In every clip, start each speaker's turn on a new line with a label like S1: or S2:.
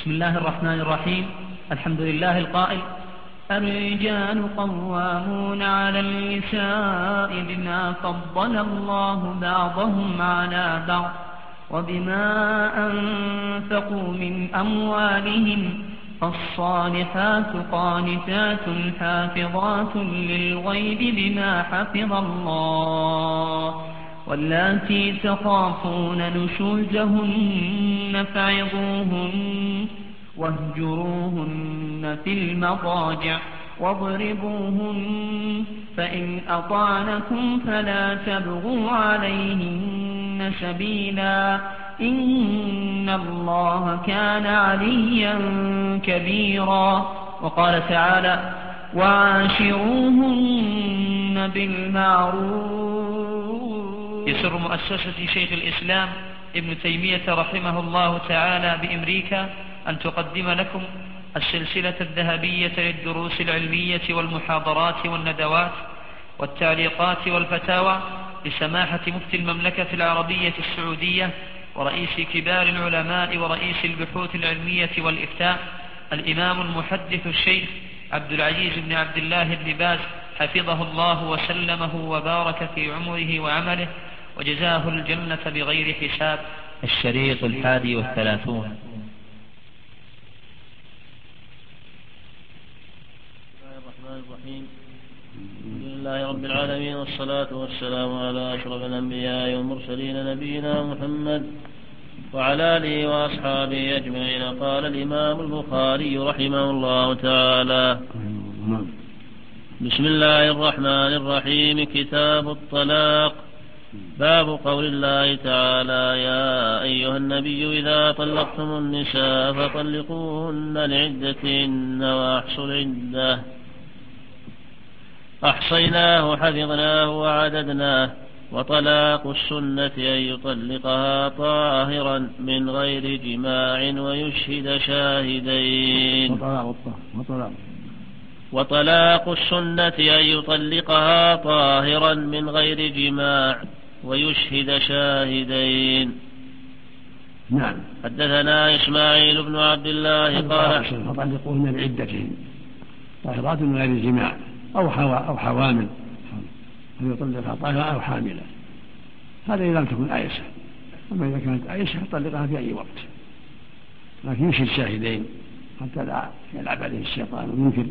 S1: بسم الله الرحمن الرحيم. الحمد لله القائل: الرجال قوامون على النساء بما فضل الله بعضهم على بعض وبما أنفقوا من أموالهم، فالصالحات قانتات حافظات للغيب بما حفظ الله، واللاتي تخافون نشوزهن فعظوهن واهجروهن في المضاجع واضربوهن، فإن أطعنكم فلا تبغوا عليهن سبيلا، إن الله كان عليا كبيرا. وقال تعالى: وعاشروهن بالمعروف. يسر مؤسسة شيخ الإسلام ابن تيمية رحمه الله تعالى بأمريكا أن تقدم لكم السلسلة الذهبية للدروس العلمية والمحاضرات والندوات والتعليقات والفتاوى لسماحة مفتي المملكة العربية السعودية ورئيس كبار العلماء ورئيس البحوث العلمية والإفتاء الإمام المحدث الشيخ عبد العزيز بن عبد الله بن باز، حفظه الله وسلمه وبارك في عمره وعمله وجزاه الجنة بغير حساب.
S2: الشريط 31.
S3: الرحمن الرحيم. الحمد لله رب العالمين، والصلاة والسلام على أشرف الأنبياء والمرسلين نبينا محمد وعلى آله وأصحابه أجمعين. قال الإمام البخاري رحمه الله تعالى: بسم الله الرحمن الرحيم. كتاب الطلاق. باب قول الله تعالى: يا أيها النبي إذا طلقتم النساء فطلقوهن لعدتهن وأحصوا العدة، أحصيناه حفظناه وعددناه. وطلاق السنة أن يطلقها طاهرا من غير جماع ويشهد شاهدين. وطلاق السنة أن يطلقها طاهرا من غير جماع ويشهد شاهدين.
S4: نعم.
S3: حدثنا إسماعيل بن عبد الله قال:
S4: فطلقوهن لعدتهن طاهرات من غير جماع أو حوامل، أن يطلقها طاهرة أو حاملة، هذا إذا لم تكن آيسة. أما إذا كانت آيسة يطلقها في أي وقت، لكن يشهد شاهدين حتى لا يلعب عليه الشيطان وينكر.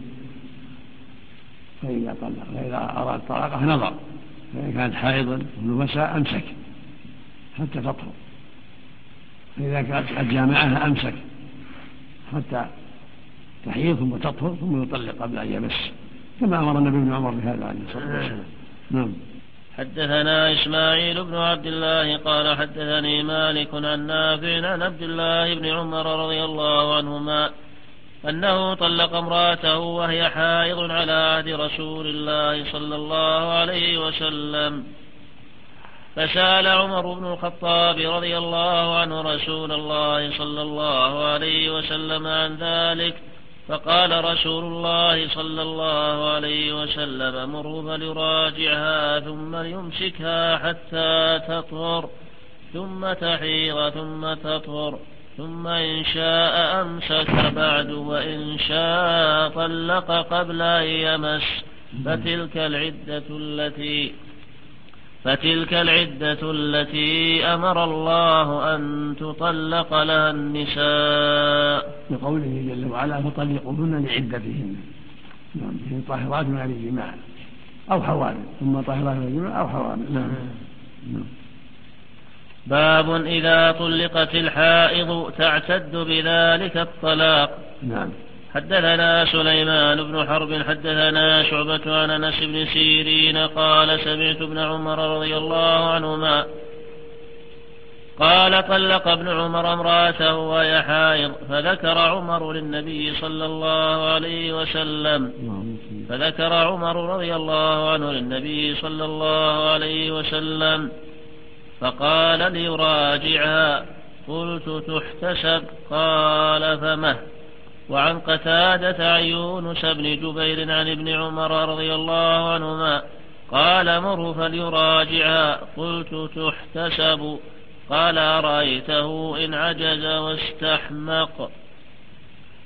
S4: فإذا أراد طلاقها نظر، فإذا كانت حائضا ونفسا أمسك حتى تطهر، فإذا كانت قد جامعها أمسك حتى تحيض ثم تطهر ثم يطلق قبل أن يمس، كما أمر النبي بن عمر بهذا عليه الصلاة والسلام. نعم.
S3: حدثنا إسماعيل بن عبد الله قال: حدثني مالك عن نافع عن عبد الله بن عمر رضي الله عنهما أنه طلق امرأته وهي حائض على عهد رسول الله صلى الله عليه وسلم، فسأل عمر بن الخطاب رضي الله عنه رسول الله صلى الله عليه وسلم عن ذلك، فقال رسول الله صلى الله عليه وسلم: مره فليراجعها ثم ليمسكها حتى تطهر ثم تحيض ثم تطهر، ثم إن شاء أمسك بعد وإن شاء طلق قبل أن يمس، فتلك العدة التي أمر الله أن تطلق لها النساء.
S4: بقوله جل وعلا: فطلقوهن لعدتهن، يعني طاهرات من الجماع أو حوامل، ثم طاهرات من الجماع أو حوامل. نعم.
S3: باب إذا طلقت الحائض تعتد بذلك الطلاق.
S4: نعم.
S3: حدثنا سليمان بن حرب حدثنا شعبة عن أنس بن سيرين قال: سمعت ابن عمر رضي الله عنهما قال: طلق ابن عمر امرأته وهي حائض، فذكر عمر للنبي صلى الله عليه وسلم، فذكر عمر رضي الله عنه للنبي صلى الله عليه وسلم فقال: ليراجعها. قلت: تحتسب؟ قال: فمه. وعن قتادة عن يونس بن جبير عن ابن عمر رضي الله عنهما قال: مره فليراجعها. قلت: تحتسب؟ قال: أرأيته إن عجز واستحمق.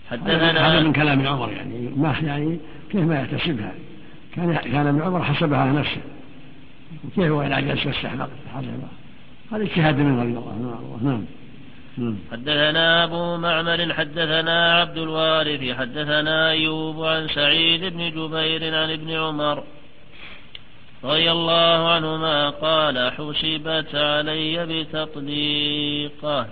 S4: هذا من كلام عمر يعني ما يعني كيف ما يحتسبها كان ابن عمر حسبها نفسه وكيف وإن عجز واستحمق حسبها هذا اجتهاد منه رضي الله عنه. نعم.
S3: حدثنا أبو معمر حدثنا عبد الوارث حدثنا أيوب عن سعيد بن جبير عن ابن عمر رضي الله عنهما قال حسبت علي بتطليقه.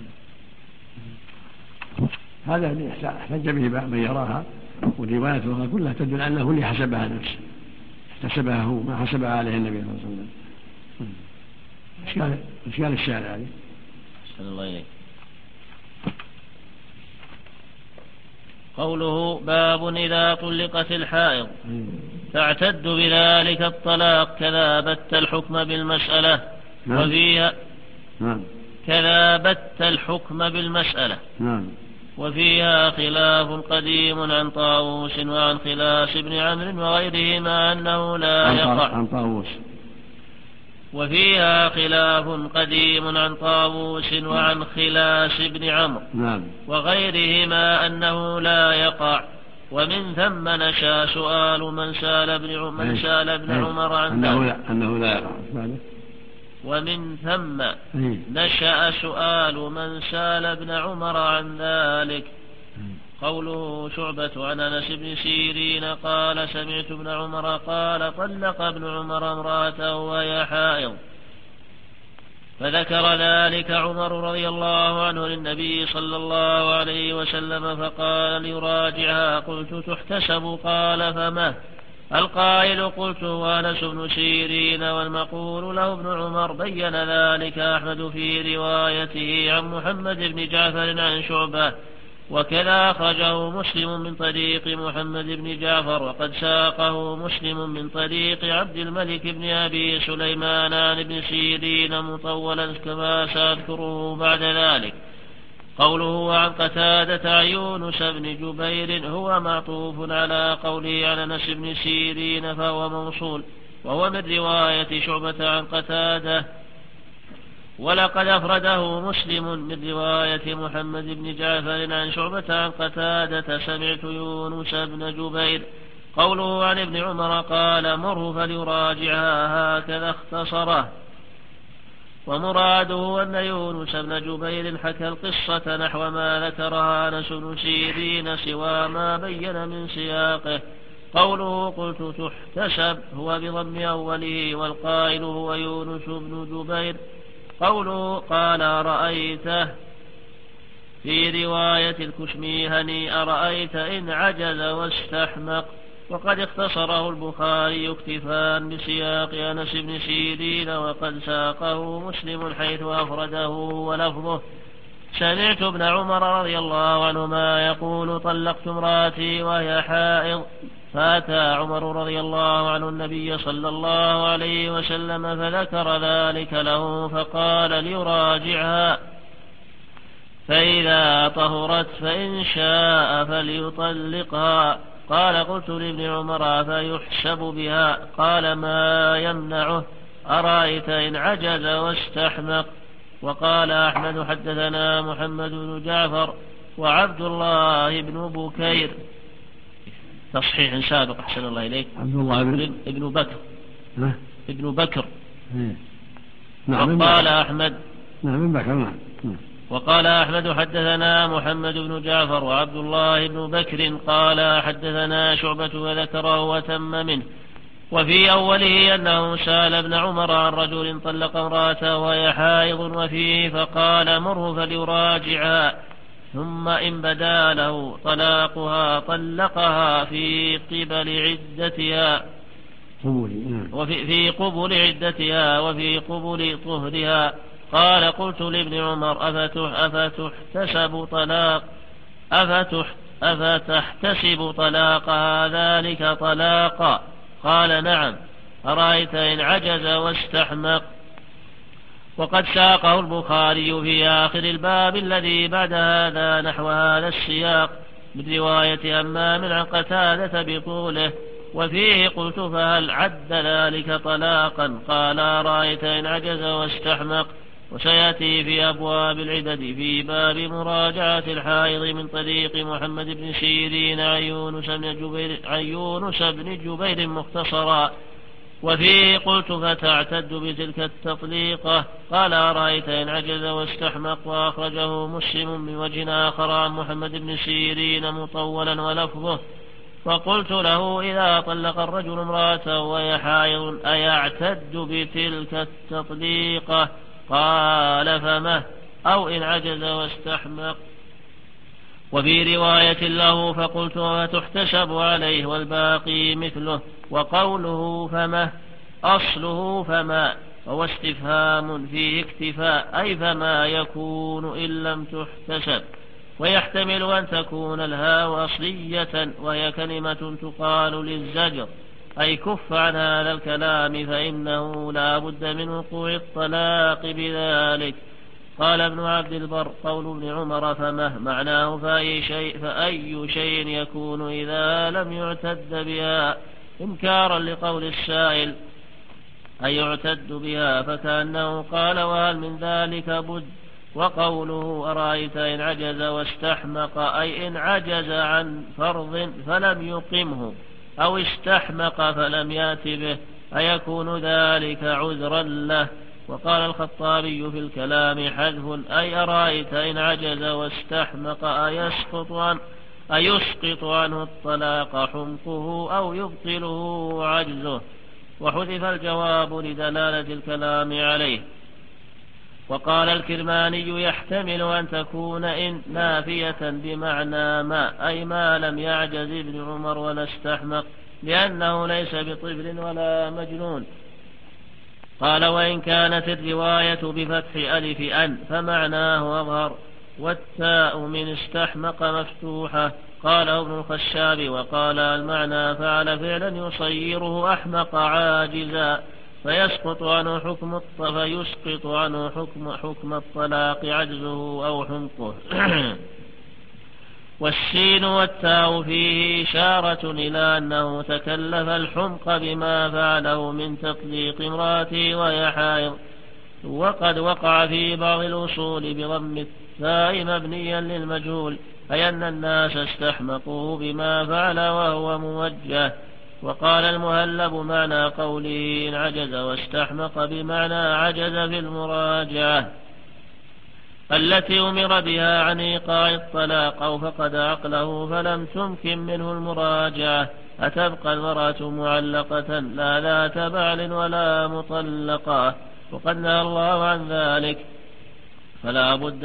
S4: هذا اللي احتج به من يراها وروايتها كلها تدل أنه اللي حسبها نفسه احتسبها هو ما حسبها عليه النبي صلى الله عليه وسلم. إشكال الشارع عليه.
S3: أحسن الله إليك. قوله باب إذا طلقت الحائض تعتد بذلك الطلاق كذا بت الحكم بالمسألة وفيها كذا بت الحكم بالمسألة وفيها خلاف قديم عن طاووس وعن خلاص بن عمرو وغيرهما أنه لا يقع
S4: عن طاووس.
S3: وفيها خلاف قديم عن طاووس وعن خلاص بن عمرو وغيرهما أنه لا يقع ومن ثم نشأ سؤال من سال ابن عمر عن ذلك
S4: أنه لا يقع.
S3: ومن ثم نشأ سؤال من سال ابن عمر عن ذلك. قوله شعبة عن أنس بن سيرين قال سمعت ابن عمر قال طلق ابن عمر امرأته وهي حائض فذكر ذلك عمر رضي الله عنه للنبي صلى الله عليه وسلم فقال ليراجعها قلت تحتسب قال فما القائل قلت وأنس بن سيرين والمقول له ابن عمر بين ذلك أحمد في روايته عن محمد بن جعفر عن شعبة وكذا أخرجه مسلم من طريق محمد بن جعفر وقد ساقه مسلم من طريق عبد الملك بن أبي سليمان عن ابن سيرين مطولا كما سأذكره بعد ذلك. قوله عن قتادة عن يونس بن جبير هو معطوف على قوله عن أنس بن سيرين فهو موصول وهو من رواية شعبة عن قتادة ولقد أفرده مسلم من رواية محمد بن جعفر عن شعبة عن قتادة سمعت يونس بن جبير. قوله عن ابن عمر قال مره فليراجعها هكذا اختصره ومراده أن يونس بن جبير حكى القصة نحو ما ذكرها أنس بن سيرين سوى ما بين من سياقه. قوله قلت تحتسب هو بضم أوله والقائل هو يونس بن جبير. قوله قال رأيته في رواية الكشميهني أرأيت إن عجز واستحمق وقد اختصره البخاري اكتفاء بسياق أنس بن سيرين وقد ساقه مسلم حيث أفرده ولفظه سمعت ابن عمر رضي الله عنهما يقول طلقت امرأتي وهي حائض فأتى عمر رضي الله عنه النبي صلى الله عليه وسلم فذكر ذلك له فقال ليراجعها فإذا طهرت فإن شاء فليطلقها. قال قلت لابن عمر فيحسب بها قال ما يمنعه أرأيت إن عجز واستحمق. وقال أحمد حدثنا محمد بن جعفر وعبد الله بن بكير تصحيح سابق أحسن الله إليك
S4: عبد الله
S3: ابن بكر ابن بكر
S4: وقال
S3: أحمد
S4: من بكر
S3: وقال أحمد حدثنا محمد بن جعفر وعبد الله بن بكر قال حدثنا شعبة وذكره وتم منه. وفي أوله أنه سأل ابن عمر عن رجل طلق امرأته وهي حائض وفيه فقال مره فليراجعها ثم إن بدا له طلاقها طلقها في قبل عدتها وفي قبل عدتها وفي قبل طهرها. قال قلت لابن عمر أفتحتسب طلاقها ذلك طلاقا؟ قال نعم أرأيت إن عجز واستحمق. وقد ساقه البخاري في آخر الباب الذي بعد هذا نحو هذا السياق من رواية همام عن قتادة بقوله وفيه قلت فهل عد ذلك طلاقا؟ قال أرأيت إن عجز واستحمق. وسيأتي في أبواب العدد في باب مراجعة الحائض من طريق محمد بن سيرين عن يونس بن جبير مختصرا. وفيه قلت فتعتد بتلك التطليقة. قال أرأيت إن عجز واستحمق. وأخرجه مسلم من وجه آخر عن محمد بن سيرين مطولا ولفظه. فقلت له إذا طلق الرجل امرأته وهي حائض أيعتد بتلك التطليقة؟ قال فمه أو إن عجز واستحمق. وفي رواية له فقلت وتحتسب عليه والباقي مثله. وقوله فمه أصله فما وهو استفهام فيه اكتفاء أي فما يكون إن لم تحتسب. ويحتمل أن تكون الهاء أصلية وهي كلمة تقال للزجر أي كف عن هذا الكلام فإنه لا بد من وقوع الطلاق بذلك. قال ابن عبد البر قول ابن عمر فمه معناه فأي شيء يكون إذا لم يعتد بها إنكارا لقول السائل أي يعتد بها فكأنه قال وهل من ذلك بد. وقوله أرأيت إن عجز واستحمق أي إن عجز عن فرض فلم يقمه أو استحمق فلم يأت به أيكون ذلك عذرا له. وقال الخطابي في الكلام حذف أي أرأيت إن عجز واستحمق أيسقط عنه الطلاق حمقه أو يبطله عجزه. وحذف الجواب لدلالة الكلام عليه. وقال الكرماني يحتمل أن تكون إن نافية بمعنى ما أي ما لم يعجز ابن عمر ولا استحمق لأنه ليس بطفل ولا مجنون. قال وإن كانت الرواية بفتح ألف أن فمعناه أظهر والتاء من استحمق مفتوحة. قال ابن الخشاب وقال المعنى فعل فعلا يصيره أحمق عاجزا فيسقط عنه حكم الطلاق عجزه أو حمقه. والسين والتاء فيه إشارة إلى أنه تكلف الحمق بما فعله من تطليق امرأته وهي حائض. وقد وقع في بعض الأصول بضم التاء مبنيا للمجهول أي أن الناس استحمقوه بما فعل وهو موجه. وقال المهلب معنى قوله إن عجز واستحمق بمعنى عجز في المراجعة التي أمر بها عن إيقاع الطلاق أو فقد عقله فلم تمكن منه المراجعة أتبقى المرأة معلقة لا ذات بعل ولا مطلقة وقد نهى الله عن ذلك. فلا بد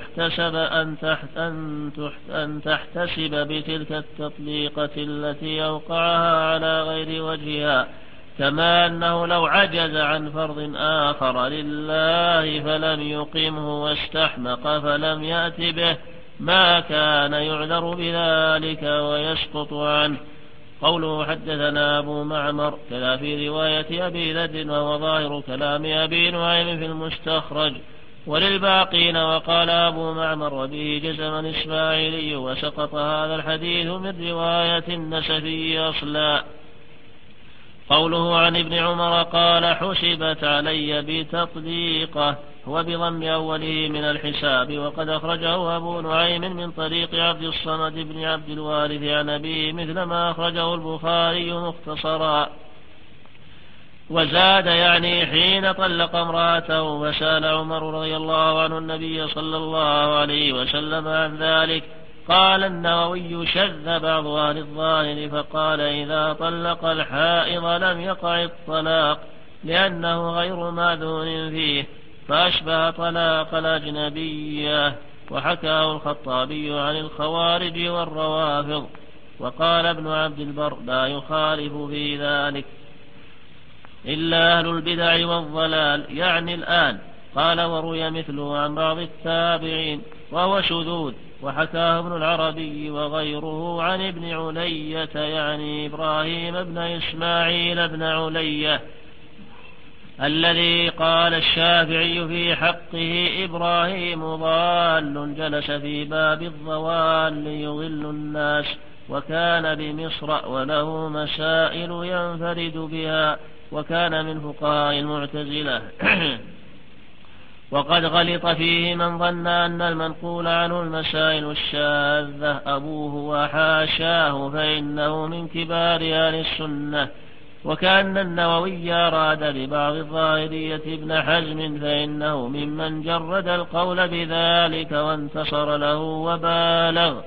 S3: أن تحتسب بتلك التطليقة التي أوقعها على غير وجهها. كما أنه لو عجز عن فرض آخر لله فلم يقمه واستحمق فلم يأت به ما كان يعذر بذلك ويسقط عنه. قوله حدثنا أبو معمر كذا في رواية أبي ذر وهو ظاهر كلام أبي نعيم في المستخرج. وللباقين وقال أبو معمر وبه جزم الإسماعيلي وسقط هذا الحديث من رواية النسفي أصلا. قوله عن ابن عمر قال حسبت علي بتطليقه هو بضم أوله من الحساب. وقد أخرجه أبو نعيم من طريق عبد الصمد بن عبد الوارث عن أبيه مثل ما أخرجه البخاري مختصرا. وزاد يعني حين طلق امرأته فسأل عمر رضي الله عنه النبي صلى الله عليه وسلم عن ذلك. قال النووي شذ بعض أهل الظاهر فقال إذا طلق الحائض لم يقع الطلاق لأنه غير ماذون فيه فأشبه طلاق الأجنبية. وحكاه الخطابي عن الخوارج والروافض. وقال ابن عبد البر لا يخالف في ذلك إلا أهل البدع والضلال يعني الآن. قال وروي مثله عن بعض التابعين وهو شذوذ. وحكاه ابن العربي وغيره عن ابن علية يعني إبراهيم بن إسماعيل بن علية الذي قال الشافعي في حقه إبراهيم ضال جلس في باب الضوال يضل الناس وكان بمصر وله مسائل ينفرد بها وكان من فقهاء المعتزلة. وقد غلط فيه من ظن أن المنقول عنه المسائل الشاذة أبوه وحاشاه، فإنه من كبار أهل السنة. وكأن النووي أراد ببعض الظاهرية ابن حزم، فإنه ممن جرد القول بذلك وانتصر له وبالغ.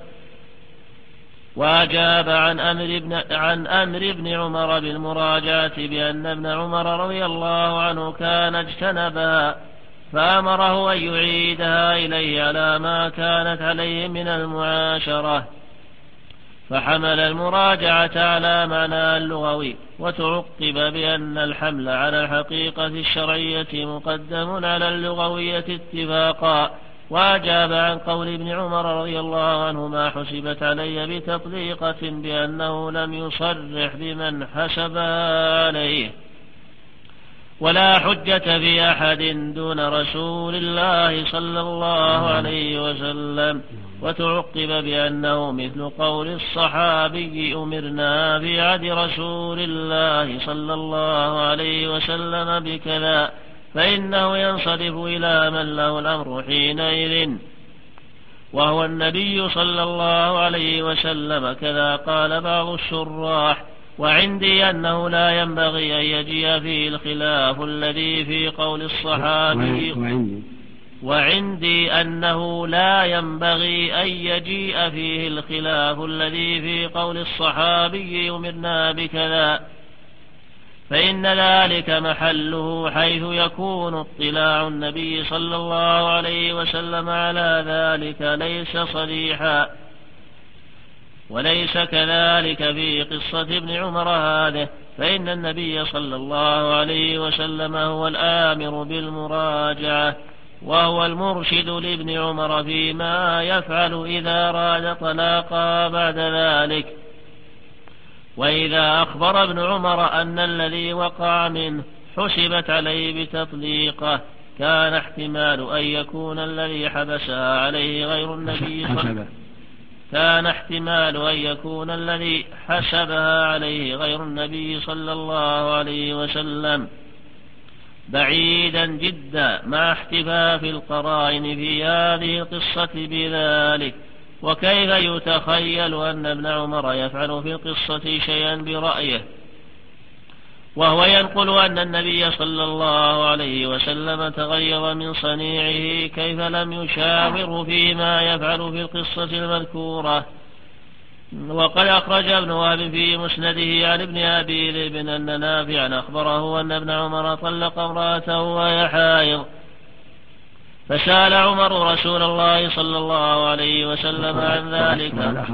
S3: وأجاب عن أمر بن عمر بالمراجعة بأن ابن عمر رضي الله عنه كان اجتنبها، فأمره أن يعيدها إليه على ما كانت عليه من المعاشرة، فحمل المراجعة على معنى اللغوي، وتعقب بأن الحمل على الحقيقة الشرعية مقدم على اللغوية اتفاقا. وأجاب عن قول ابن عمر رضي الله عنه ما حسبت علي بتطليقة بأنه لم يصرح بمن حسبها عليه، ولا حجة في أحد دون رسول الله صلى الله عليه وسلم. وتعقب بأنه مثل قول الصحابي أمرنا في عهد رسول الله صلى الله عليه وسلم بكذا، فإنه ينصرف إلى من له الأمر حينئذ وهو النبي صلى الله عليه وسلم. كذا قال بعض الشراح. وعندي أنه لا ينبغي أن يجيء فيه الخلاف الذي في قول الصحابي وعندي أنه لا ينبغي أن يجيء فيه الخلاف الذي في قول الصحابي أمرنا بكذا، فإن ذلك محله حيث يكون اطلاع النبي صلى الله عليه وسلم على ذلك ليس صريحا. وليس كذلك في قصة ابن عمر هذه، فإن النبي صلى الله عليه وسلم هو الآمر بالمراجعة، وهو المرشد لابن عمر فيما يفعل إذا أراد طلاقا بعد ذلك. وإذا أخبر ابن عمر أن الذي وقع منه حسبت عليه بتطليقه، كان احتمال أن يكون الذي حبسها عليه غير النبي حسبها عليه غير النبي صلى الله عليه وسلم بعيدا جدا، مع احتفاف القرائن في هذه القصة بذلك. وكيف يتخيل أن ابن عمر يفعل في القصة شيئا برأيه وهو ينقل أن النبي صلى الله عليه وسلم تغير من صنيعه؟ كيف لم يشاور فيما يفعل في القصة المذكورة؟ وقد أخرج ابن وهب في مسنده عن ابن أبي ذئب أن نافعا أخبره أن ابن عمر طلق امرأته وهي حائض، فسأل عمر رسول الله صلى الله عليه وسلم عن ذلك.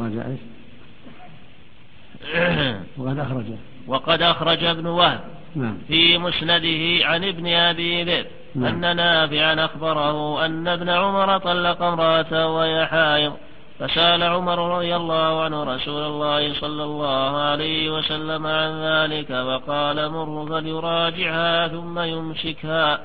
S3: وقد أخرج ابن وهب في مسنده عن ابن أبي ذئب أن نافعا أخبره أن ابن عمر طلق امرأته وهي حائض، فسأل عمر رضي الله عنه رسول الله صلى الله عليه وسلم عن ذلك، وقال مر فليراجعها ثم يمسكها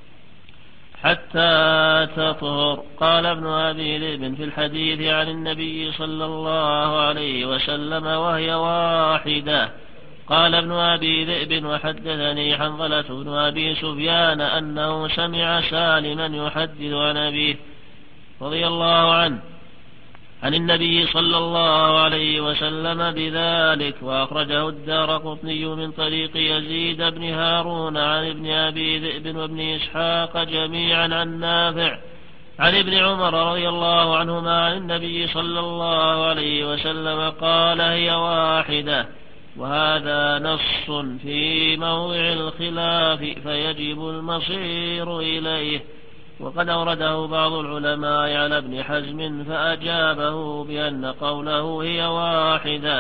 S3: حتى تطهر. قال ابن أبي ذئب في الحديث عن النبي صلى الله عليه وسلم وهي واحدة. قال ابن أبي ذئب وحدثني حنظلة بن أبي سفيان أنه سمع سالما يحدث عن أبيه رضي الله عنه عن النبي صلى الله عليه وسلم بذلك. وأخرجه الدارقطني من طريق يزيد بن هارون عن ابن أبي ذئب وابن إسحاق جميعا عن نافع عن ابن عمر رضي الله عنهما عن النبي صلى الله عليه وسلم قال هي واحدة. وهذا نص في موضع الخلاف فيجب المصير إليه. وقد أورده بعض العلماء على ابن حزم فأجابه بأن قوله هي واحدة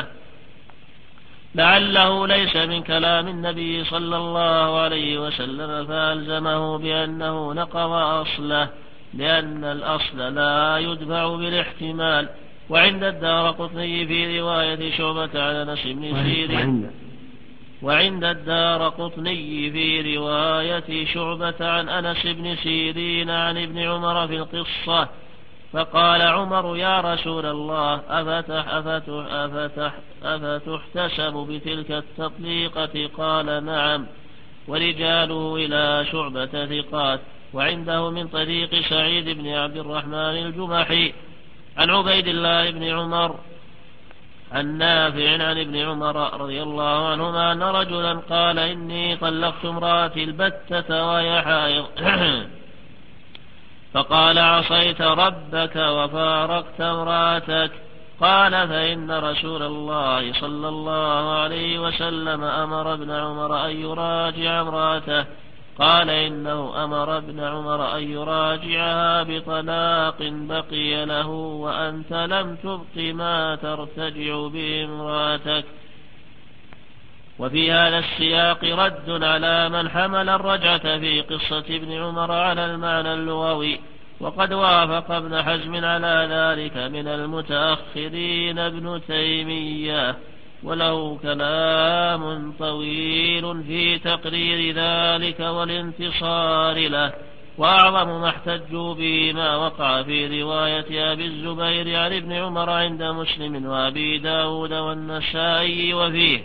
S3: لعله ليس من كلام النبي صلى الله عليه وسلم، فألزمه بأنه نقض أصله، لأن الأصل لا يدفع بالاحتمال. وعند الدارقطني في رواية شعبة عن أنس بن سيرين وعند الدارقطني في رواية شعبة عن أنس بن سيرين عن ابن عمر في القصة، فقال عمر يا رسول الله أفتحتسب بتلك التطليقة؟ قال نعم. ورجاله إلى شعبة ثقات، وعنده من طريق سعيد بن عبد الرحمن الجمحي عن عبيد الله بن عمر عن نافع عن ابن عمر رضي الله عنهما أن رجلا قال إني طلقت امرأتي البتة وهي حائض فقال عصيت ربك وفارقت امرأتك. قال فإن رسول الله صلى الله عليه وسلم أمر ابن عمر أن يراجع امرأته. قال إنه أمر ابن عمر أن يراجعها بطلاق بقي له وأنت لم تبق ما ترتجع به امرأتك. وفي هذا السياق رد على من حمل الرجعة في قصة ابن عمر على المعنى اللغوي، وقد وافق ابن حزم على ذلك من المتأخرين ابن تيمية، وله كلام طويل في تقرير ذلك والانتصار له. وأعظم ما احتجوا به ما وقع في رواية أبي الزبير عن ابن عمر عند مسلم وأبي داود والنسائي وفيه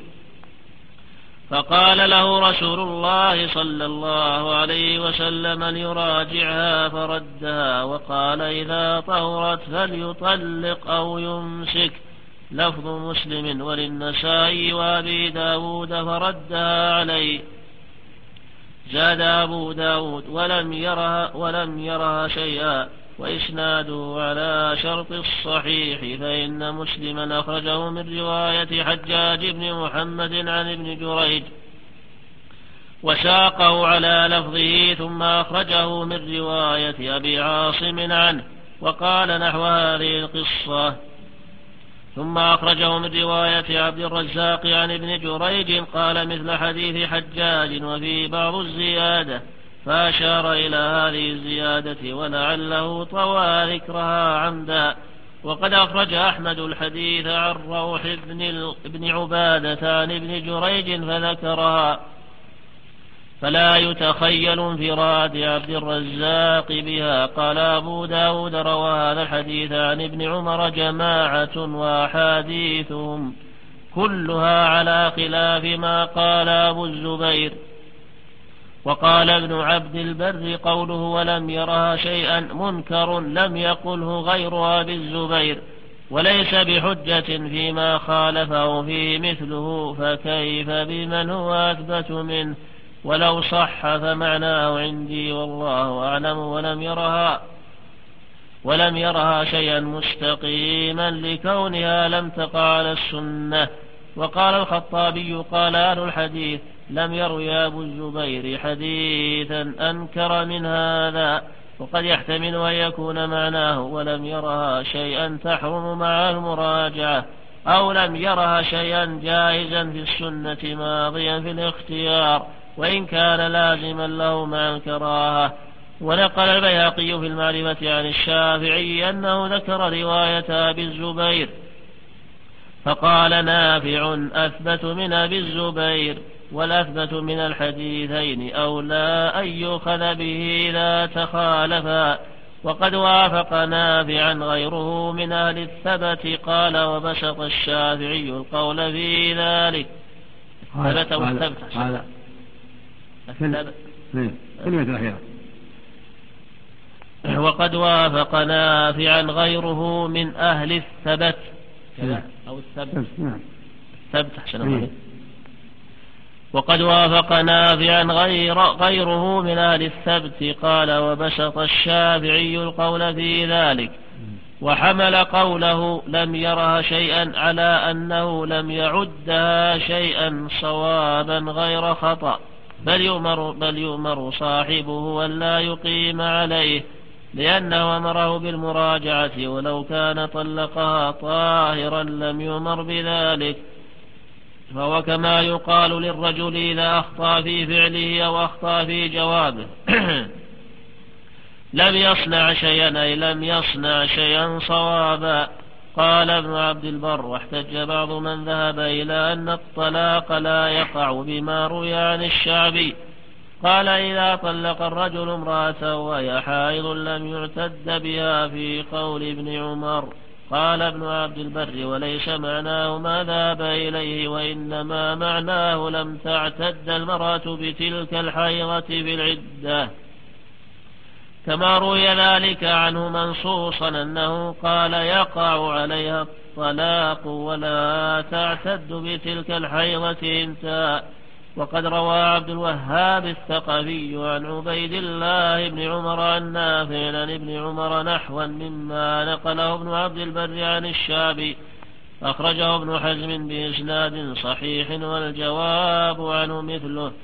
S3: فقال له رسول الله صلى الله عليه وسلم ليراجعها فردها، وقال إذا طهرت فليطلق أو يمسك. لفظ مسلم وللنسائي وأبي داود فردها عليه. زاد أبو داود ولم يرها شيئا، وإسناده على شرط الصحيح، فإن مسلما أخرجه من رواية حجاج بن محمد عن ابن جريج وساقه على لفظه، ثم أخرجه من رواية أبي عاصم عنه وقال نحو هذه القصة، ثم أخرجه من رواية عبد الرزاق عن ابن جريج قال مثل حديث حجاج وفي بعض الزيادة، فأشار إلى هذه الزيادة ولعله طوى ذكرها عمدا. وقد أخرج أحمد الحديث عن روح بن عبادة عن ابن جريج فذكرها، فلا يتخيل انفراد عبد الرزاق بها. قال أبو داود روى هذا الحديث عن ابن عمر جماعة وأحاديثهم كلها على خلاف ما قال أبو الزبير. وقال ابن عبد البر قوله ولم يرها شيئا منكر لم يقله غير أبي الزبير، وليس بحجة فيما خالفه فيه مثله، فكيف بمن هو أثبت منه؟ ولو صح فمعناه عندي والله أعلم ولم يرها شيئا مستقيما لكونها لم تقع على السنة. وقال الخطابي قال أهل الحديث لم يروي أبو الزبير حديثا أنكر من هذا، وقد يحتمل أن يكون معناه ولم يرها شيئا تحرم مع المراجعة، أو لم يرها شيئا جائزا في السنة ماضيا في الاختيار وإن كان لازما له مع الكراهة. ونقل البيهقي في المعرفة عن الشافعي أنه ذكر رواية أبي الزبير فقال نافع أثبت من أبي الزبير، والأثبت من الحديثين أولى أن يؤخذ به إذا تخالفا. وقد وافق نافعا غيره من أهل الثبت. قال وبسط الشافعي القول في ذلك. ثبت والثبت وقد وافق نافعا غيره من أهل الثبت أو الثبت وقد وافق نافعا غيره من أهل الثبت. قال وبسط الشافعي القول في ذلك، وحمل قوله لم يرها شيئا على أنه لم يعدها شيئا صوابا غير خطأ، بل يؤمر صاحبه أن لا يقيم عليه، لأنه أمره بالمراجعة، ولو كان طلقها طاهرا لم يؤمر بذلك. فهو كما يقال للرجل إذا أخطأ في فعله أو أخطأ في جوابه لم يصنع شيئا، أي لم يصنع شيئا صوابا. قال ابن عبد البر واحتج بعض من ذهب إلى أن الطلاق لا يقع بما روي عن الشعبي. قال إذا طلق الرجل امرأته وهي حائض لم يعتد بها في قول ابن عمر. قال ابن عبد البر وليس معناه ما ذهب إليه، وإنما معناه لم تعتد المرأة بتلك الحيضة بالعدة. كما روي ذلك عنه منصوصا أنه قال يقع عليها الطلاق ولا تعتد بتلك الحيضة انتهى. وقد روى عبد الوهاب الثقفي عن عبيد الله بن عمر عن نافع عن ابن عمر نحوا مما نقله ابن عبد البر عن الشعبي، أخرجه ابن حزم بإسناد صحيح والجواب عنه مثله.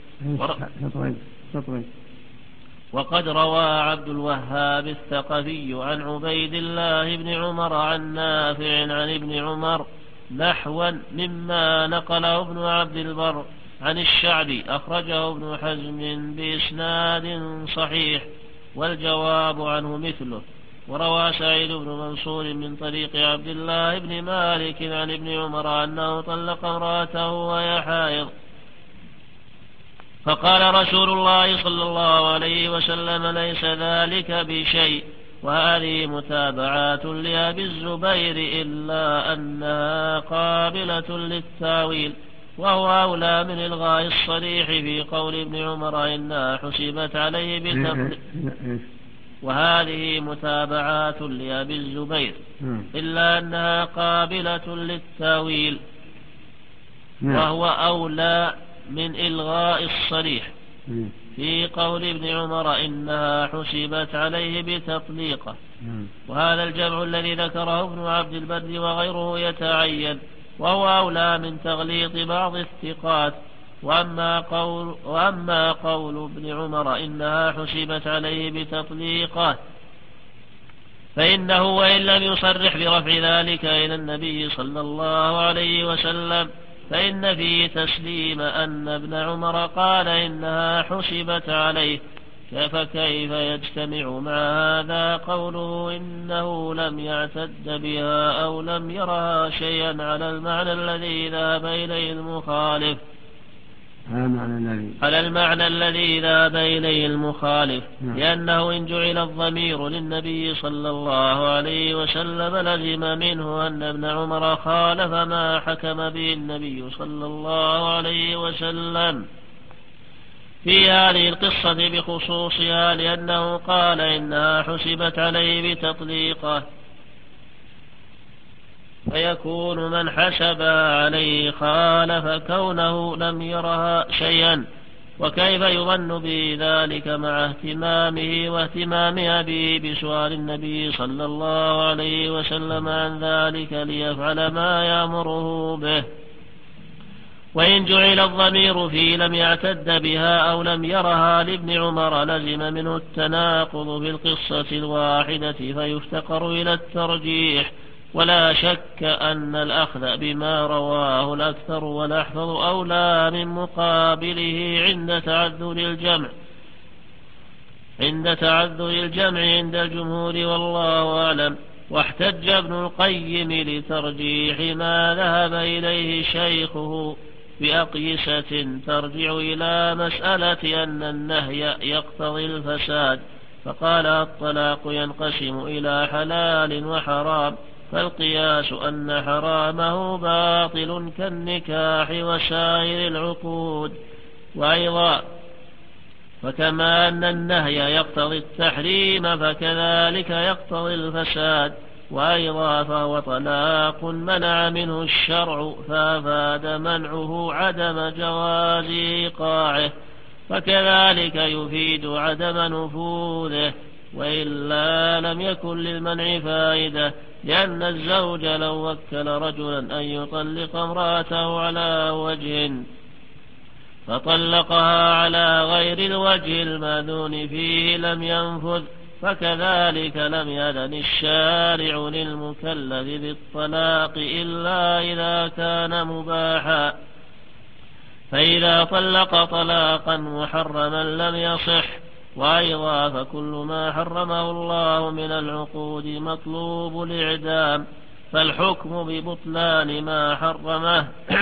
S3: وقد روى عبد الوهاب الثقفي عن عبيد الله بن عمر عن نافع عن ابن عمر نحوا مما نقله ابن عبد البر عن الشعبي، أخرجه ابن حزم بإسناد صحيح والجواب عنه مثله. وروى سعيد بن منصور من طريق عبد الله بن مالك عن ابن عمر أنه طلق امرأته وهي حائض، فقال رسول الله صلى الله عليه وسلم ليس ذلك بشيء. وهذه متابعات لأبي الزبير إلا أنها قابلة للتاويل، وهو أولى من إلغاء الصريح في قول ابن عمر إنها حسبت عليه بتفضيل. وهذه متابعات لأبي الزبير إلا أنها قابلة للتاويل، وهو أولى من إلغاء الصريح في قول ابن عمر إنها حسبت عليه بتطليقه. وهذا الجمع الذي ذكره ابن عبد البر وغيره يتعين، وهو أولى من تغليط بعض الثقات. وأما قول ابن عمر إنها حسبت عليه بتطليقه فإنه وإن لم يصرح برفع ذلك إلى النبي صلى الله عليه وسلم فإن فيه تسليم أن ابن عمر قال إنها حسبت عليه، فكيف يجتمع مع هذا قوله إنه لم يعتد بها أو لم يرها شيئا على المعنى الذي ذهب إليه المخالف لأنه إن جعل الضمير للنبي صلى الله عليه وسلم لزم منه أن ابن عمر خالف ما حكم به النبي صلى الله عليه وسلم في هذه القصة بخصوصها، لأنه قال إنها حسبت عليه بتطليقه، فيكون من حسبها عليه خالف كونه لم يرها شيئا. وكيف يظن به ذلك مع اهتمامه واهتمام أبيه بسؤال النبي صلى الله عليه وسلم عن ذلك ليفعل ما يأمره به. وإن جعل الضمير في لم يعتد بها أو لم يرها لابن عمر لزم منه التناقض في القصة الواحدة فيفتقر إلى الترجيح. ولا شك أن الأخذ بما رواه الأكثر والأحفظ أولى من مقابله عند تعذر الجمع عند الجمهور والله أعلم. واحتج ابن القيم لترجيح ما ذهب إليه شيخه بأقيسة ترجع إلى مسألة أن النهي يقتضي الفساد، فقال الطلاق ينقسم إلى حلال وحرام، فالقياس أن حرامه باطل كالنكاح وسائر العقود. وأيضا فكما أن النهي يقتضي التحريم فكذلك يقتضي الفساد. وأيضا فهو طلاق منع منه الشرع فأفاد منعه عدم جواز إيقاعه، فكذلك يفيد عدم نفوذه، وإلا لم يكن للمنع فائدة، لأن الزوج لو وكل رجلا أن يطلق امرأته على وجه فطلقها على غير الوجه المأذون فيه لم ينفذ، فكذلك لم يأذن الشارع للمكلف بالطلاق إلا إذا كان مباحا. فإذا طلق طلاقا محرما لم يصح. وأيضا فكل ما حرمه الله من العقود مطلوب الإعدام، فالحكم ببطلان ما حرمه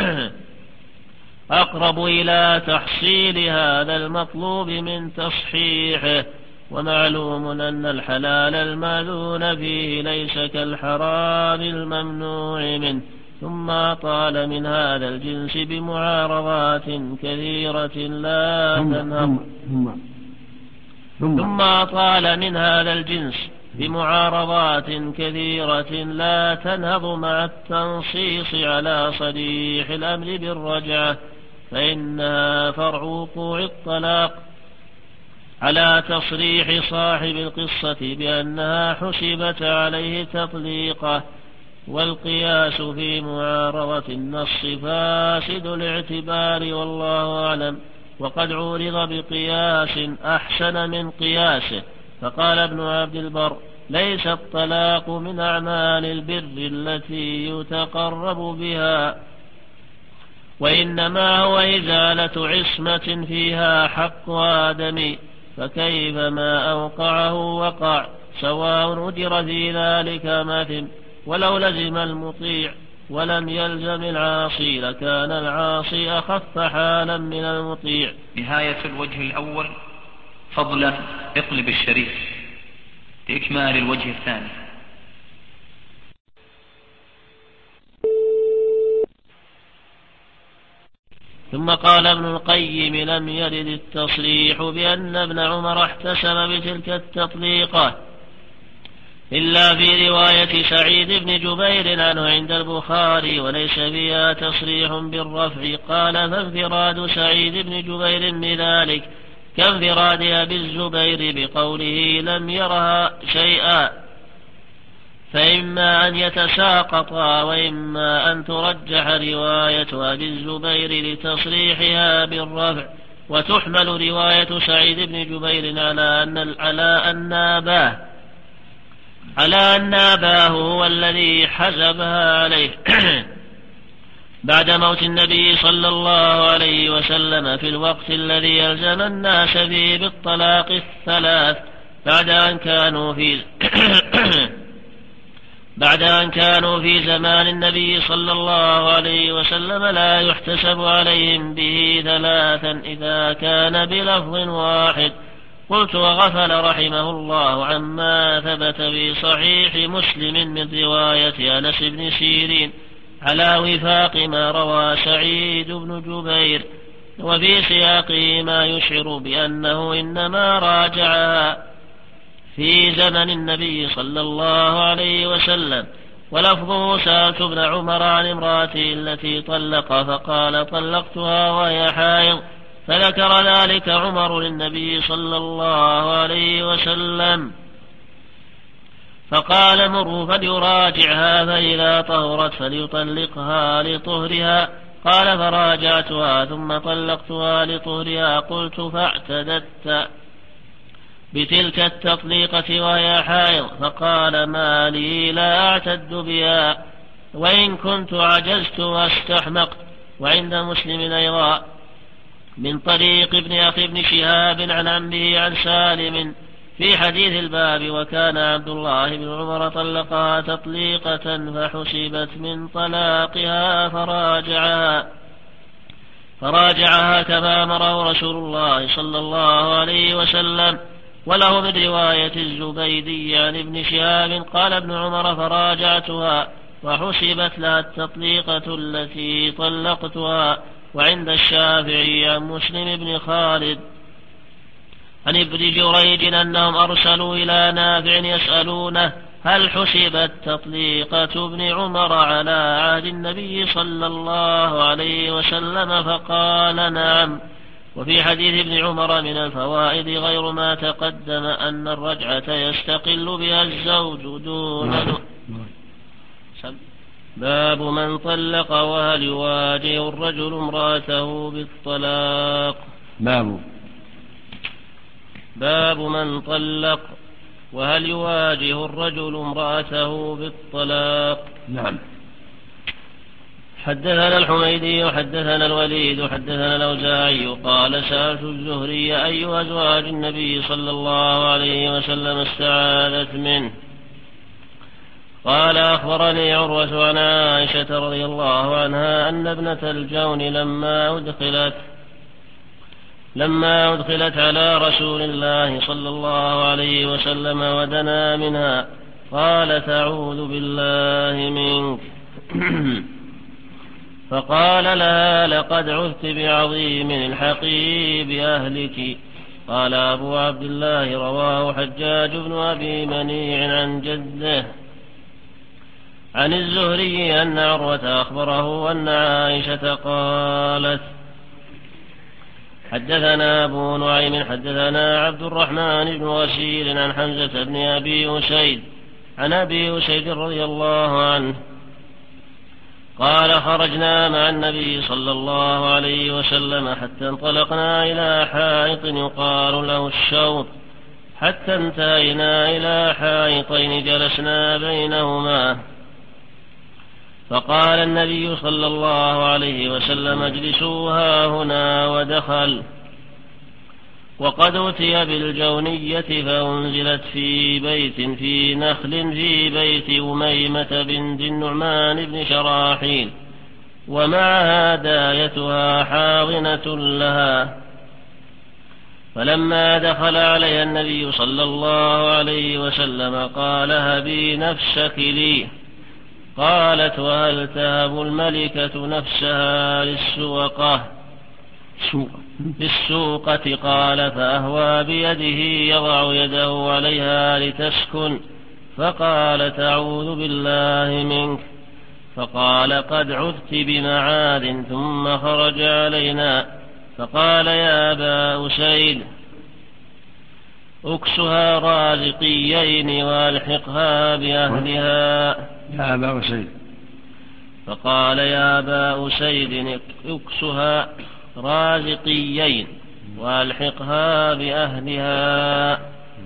S3: أقرب إلى تحصيل هذا المطلوب من تصحيحه. ومعلوم أن الحلال المأذون فيه ليس كالحرام الممنوع منه، ثم طال من هذا الجنس بمعارضات كثيرة لا تنهض. ثم أطال من هذا الجنس بمعارضات كثيرة لا تنهض مع التنصيص على صريح الأمر بالرجعة، فإنها فرع وقوع الطلاق على تصريح صاحب القصة بأنها حسبت عليه تطليقه. والقياس في معارضة النص فاسد الاعتبار والله أعلم. وقد عورض بقياس أحسن من قياسه، فقال ابن عبد البر: ليس الطلاق من أعمال البر التي يتقرب بها، وإنما هو إزالة عصمة فيها حق آدم، فكيف ما أوقعه وقع، سواء أجر في ذلك مثل. ولو لزم المطيع ولم يلزم العاصي لكان العاصي أخف حالا من المطيع.
S1: نهاية الوجه الأول. فضلا اقلب الشريف لإكمال الوجه الثاني.
S3: ثم قال ابن القيم: لم يرد التصريح بأن ابن عمر احتسب بتلك التطليقة إلا في رواية سعيد بن جبير عنه عند البخاري، وليس فيها تصريح بالرفع. قال: فانفراد سعيد بن جبير بذلك كانفراد أبي الزبير بقوله لم يرها شيئا، فإما أن يتساقطا وإما أن ترجح رواية أبي الزبير لتصريحها بالرفع، وتحمل رواية سعيد بن جبير على أن أباه هو الذي حسبها عليه بعد موت النبي صلى الله عليه وسلم في الوقت الذي يلزم الناس فيه بالطلاق الثلاث بعد أن كانوا في زمان النبي صلى الله عليه وسلم لا يحتسب عليهم به ثلاثا إذا كان بلفظ واحد. قلت: وغفل رحمه الله عما ثبت في صحيح مسلم من رواية أنس بن سيرين على وفاق ما روى سعيد بن جبير، وفي سياقه ما يشعر بأنه إنما راجعها في زمن النبي صلى الله عليه وسلم. ولفظه: سألت ابن عمر عن امرأته التي طلق فقال طلقتها وهي حائض، فذكر ذلك عمر للنبي صلى الله عليه وسلم فقال: مره فليراجعها فإذا طهرت فليطلقها لطهرها. قال: فراجعتها ثم طلقتها لطهرها. قلت: فاعتددت بتلك التطليقة وهي حائض؟ فقال: ما لي لا أعتد بها، وإن كنت عجزت واستحمقت. وعند مسلم أيضا من طريق ابن أخي ابن شهاب عن عمه عن سالم في حديث الباب: وكان عبد الله بن عمر طلقها تطليقة فحسبت من طلاقها فراجعها كما أمره رسول الله صلى الله عليه وسلم. وله من رواية الزبيدي عن ابن شهاب قال ابن عمر: فراجعتها وحسبت لها التطليقة التي طلقتها. وعند الشافعي عن مسلم بن خالد عن ابن جريج أنهم أرسلوا إلى نافع يسألونه: هل حسبت تطليقة ابن عمر على عهد النبي صلى الله عليه وسلم؟ فقال: نعم. وفي حديث ابن عمر من الفوائد غير ما تقدم أن الرجعة يستقل بها الزوج دون باب من طلق وهل يواجه الرجل امرأته بالطلاق. باب من طلق وهل يواجه الرجل امرأته بالطلاق.
S4: نعم.
S3: حدثنا الحميدي وحدثنا الوليد وحدثنا الأوزاعي قال: سألت الزهري: أي أزواج النبي صلى الله عليه وسلم استعاذت منه؟ قال: أخبرني عروة عن عائشة رضي الله عنها أن ابنة الجون لما أدخلت على رسول الله صلى الله عليه وسلم ودنا منها قالت: أعوذ بالله منك. فقال لها: لقد عذت بعظيم الحقي بأهلك. قال أبو عبد الله رواه حجاج بن أبي منيع عن جده عن الزهري أن عروة أخبره أن عائشة قالت حدثنا أبو نعيم حدثنا عبد الرحمن بن غسيل عن حمزة بن أبي أسيد عن أبي أسيد رضي الله عنه قال خرجنا مع النبي صلى الله عليه وسلم حتى انطلقنا إلى حائط يقال له الشوط حتى انتهينا إلى حائطين جلسنا بينهما فقال النبي صلى الله عليه وسلم اجلسوا هاهنا ودخل وقد أتي بالجونية فأنزلت في بيت في نخل في بيت أميمة بنت النعمان بن شراحيل ومعها دايتها حاضنة لها فلما دخل عليها النبي صلى الله عليه وسلم قال هبي نفسك لي قالت وهل تهب الملكة نفسها للسوقة قال فأهوى بيده يضع يده عليها لتسكن فقالت أعوذ بالله منك فقال قد عذت بمعاد ثم خرج علينا فقال يا أبا أسيد اكسها رازقيين والحقها بأهلها
S4: يا أبا أسيد
S3: فقال يا أبا أسيد اكسها رازقيين والحقها بأهلها.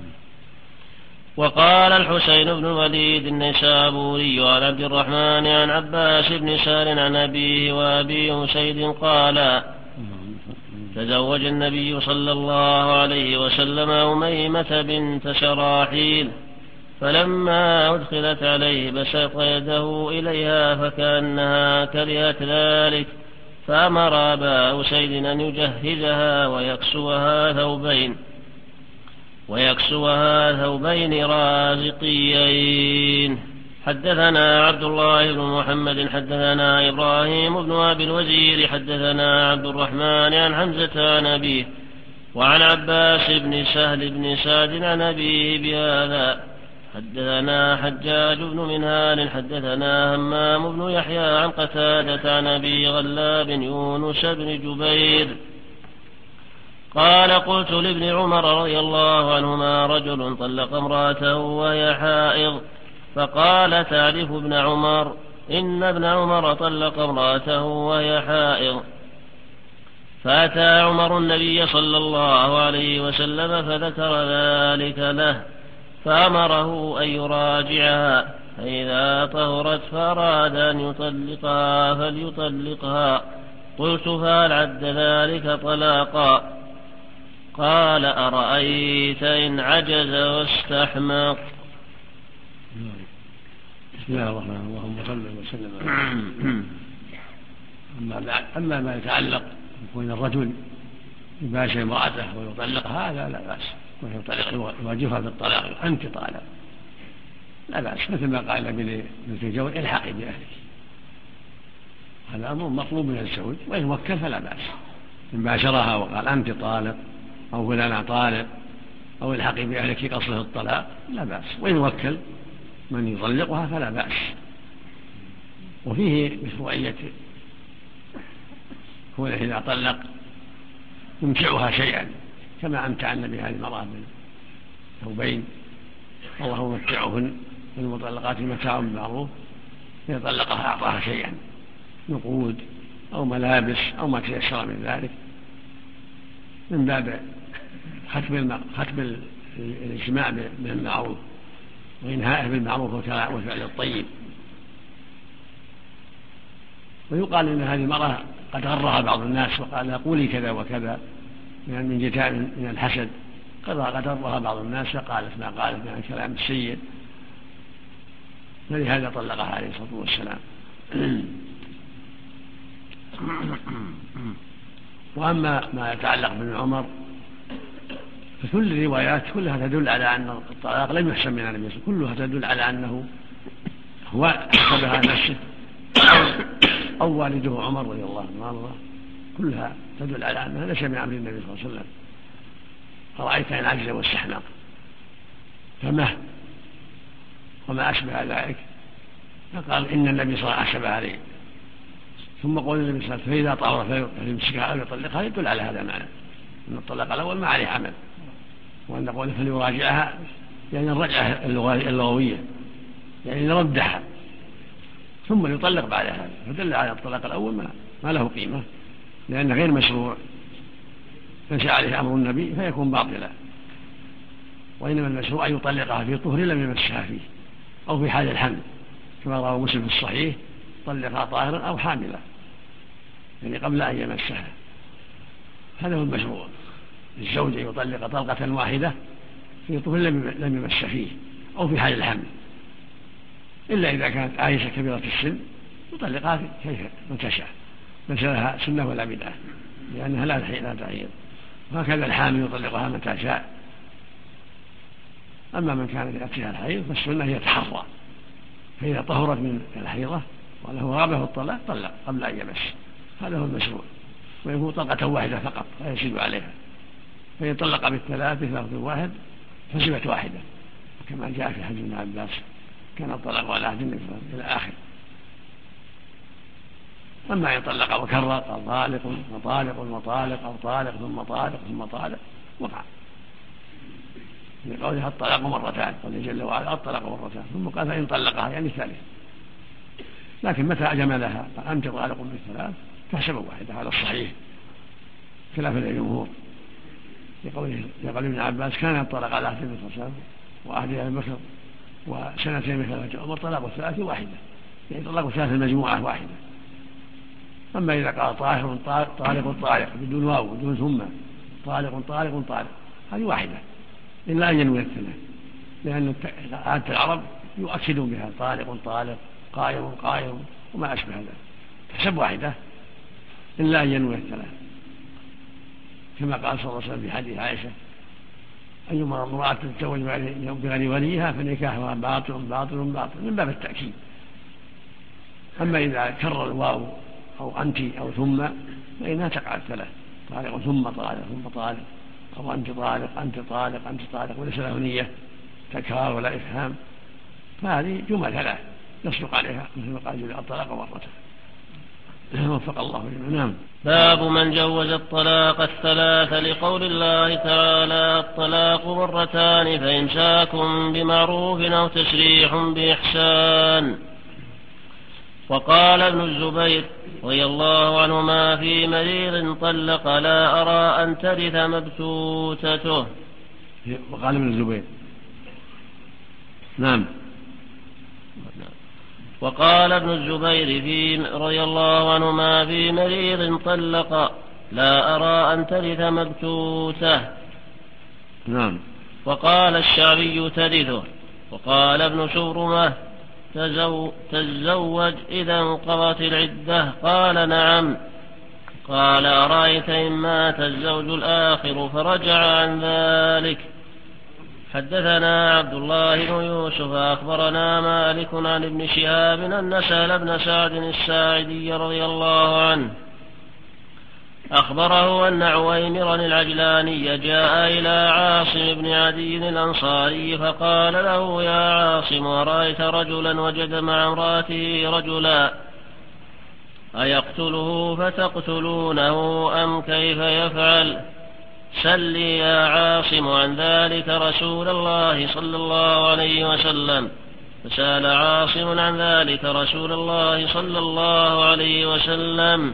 S3: وقال الحسين بن الوليد النسابوري عن عبد الرحمن عن عباس بن سار عن أبيه وأبي أسيد قال تزوج النبي صلى الله عليه وسلم أميمة بنت شراحيل فلما أدخلت عليه بسط يده إليها فكأنها كرهت ذلك فأمر أبا أسيد أن يجهزها ويكسوها ثوبين رازقيين. حدثنا عبد الله بن محمد حدثنا إبراهيم بن أبي الوزير حدثنا عبد الرحمن عن حمزة عن أبيه وعن عباس بن سهل بن سعد عن أبيه بهذا. حدثنا حجاج بن منهال حدثنا همام بن يحيى عن قتادة عن أبي غلاب يونس بن جبير قال قلت لابن عمر رضي الله عنهما رجل طلق امرأته وهي حائض فقال تعرف ابن عمر إن ابن عمر طلق امرأته وهي حائض. فأتى عمر النبي صلى الله عليه وسلم فذكر ذلك له فأمره أن يراجعها فإذا طهرت فأراد أن يطلقها فليطلقها. قلت فهل عد ذلك طلاقا؟ قال أرأيت إن عجز واستحمق.
S4: بسم الله الرحمن الرحيم اللهم صل وسلم أما ما يتعلق بكون الرجل يباشر امرأته ويطلقها هذا لا بأس ويطلق يواجهها بالطلاق أنت طالق لا بأس مثل ما قال ابن الزوج الحقي بأهلك. هذا أمر مطلوب من الزوج وإن وكل فلا بأس إن باشرها وقال أنت طالق أو فلان طالق أو الحقي بأهلك قصده الطلاق لا بأس وإن وكل من يطلقها فلا بأس. وفيه مشروعية كونه إذا طلق يمتعها شيئا كما أمتع النبي هذه المرأة بالثوبين والله ممتعهن المطلقات متاع بالمعروف إذا طلقها أعطاها شيئا نقود أو ملابس أو ما تيسر من ذلك من باب ختم الاجتماع بالمعروف وإنهائه بالمعروف وفعل الطيب. ويقال إن هذه المرأة قد غرها بعض الناس وقال لها قولي كذا وكذا من جتاء من الحسد قد غرها بعض الناس فقالت ما قالت من الكلام السيء فلهذا طلقها عليه الصلاة والسلام. وأما ما يتعلق بابن عمر فكل الروايات كلها تدل على أن الطلاق لم يحسن من النبي كلها تدل على أنه هو أخذها نفسه أو والده عمر رضي الله عنه كلها تدل على أنها ليس من أمر النبي صلى الله عليه وسلم. أرأيت إن عجز واستحنق فمه وما أشبه ذلك. فقال إن النبي صلى الله عليه وسلم أشبه عليه. ثم قول النبي صلى الله عليه وسلم فإذا طهر فليمسكها أو يطلقها يدل على هذا المعنى أن الطلاق الأول ما عليه عمل، وأن قوله فليراجعها يعني الرجعة اللغوية يعني يردها ثم يطلق بعد هذا، فدل على الطلاق الأول ما له قيمة لأنه غير مشروع ليس عليه أمر النبي فيكون باطلا، وإنما المشروع أن يطلقها في طهر لم يمسها فيه أو في حال الحمل كما رواه مسلم في الصحيح طلقها طاهرا أو حاملا يعني قبل أن يمسها. هذا هو المشروع للزوج أن يطلق طلقة واحدة في طهر لم يمس فيه أو في حال الحمل، إلا إذا كانت عائشة كبيرة السن يطلقها كيف تشاء ليس لها سنة ولا بدعة لأنها لا تحيض، وهكذا الحامل يطلقها متى شاء. أما من كان يأتيها الحيض فالسنة هي تحرى، فإذا طهرت من الحيضة وله رغبة في الطلاق طلق قبل أن يمس. هذا هو المشروع، ويكون طلقة واحدة فقط لا يزيد عليها، فإن طلق بالثلاث بلفظ واحد فزمت واحدة كما جاء في حديث ابن عباس كان الطلاق على عهد النبي إلى آخر. أما إن طلق وكرر قال طالق وطالق وطالق أو طالق ثم طالق ثم طالق وقع لقوله الطلاق مرتان، قال جل وعلا الطلاق مرتان، ثم قال فإن طلقها يعني ثالث. لكن متى أجملها أنت طالق بالثلاث فحسب واحدة على الصحيح خلافا للجمهور لقول ابن عباس كان الطلاق على عهد النبي صلى الله عليه وسلم وعهد أبي بكر وسنتين من خلافة عمر طلاق الثلاث واحدة يعني طلاق الثلاث المجموعة واحدة. أما إذا قال طاهر طالق طالق بدون واو بدون ثم طالق طالق طالق هذه واحدة إلا أن ينوي الثلاث، لأن عادة العرب يؤكدون بها طالق طالق قائم قائم وما أشبه ذلك تحسب واحدة إلا أن ينوي الثلاث، كما قال صلى الله عليه وسلم في حديث عائشة أيما امرأة تتزوج بغير وليها فنكاحها باطل باطل باطل من باب التأكيد. أما إذا كرر الواو أو أنت أو ثم فإنها تقع الثلاث طالق ثم طالق ثم طالق أو أنت طالق أنت طالق أنت طالق وليس له نية تكرار ولا إفهام، فهذه جمل ثلاث يصدق عليها مثل ما قال الطلاق مرة. وفق الله لمن. نعم.
S3: باب من جوز الطلاق الثلاث لقول الله تعالى الطلاق مرتان فإمساك بمعروف أو تسريح بإحسان. وقال ابن الزبير رضي الله عنهما في مريض طلق لا أرى أن ترث مبتوتته.
S4: وقال ابن الزبير نعم.
S3: وقال ابن الزبير رضي الله عنهما في مريض طلق لا أرى أن ترث مبتوته.
S4: نعم.
S3: وقال الشعبي ترثه. وقال ابن شبرمة تزوج إذا انقضت العدة قال نعم. قال أرأيت إن مات الزوج الآخر فرجع عن ذلك. حدثنا عبد الله بن يوسف أخبرنا مالك عن ابن شهاب أن سهل بن سعد الساعدي رضي الله عنه أخبره أن عويمرا العجلاني جاء إلى عاصم بن عدي الأنصاري فقال له يا عاصم أرأيت رجلا وجد مع امرأته رجلا أيقتله فتقتلونه أم كيف يفعل؟ سل يا عاصم عن ذلك رسول الله صلى الله عليه وسلم. فسأل عاصم عن ذلك رسول الله صلى الله عليه وسلم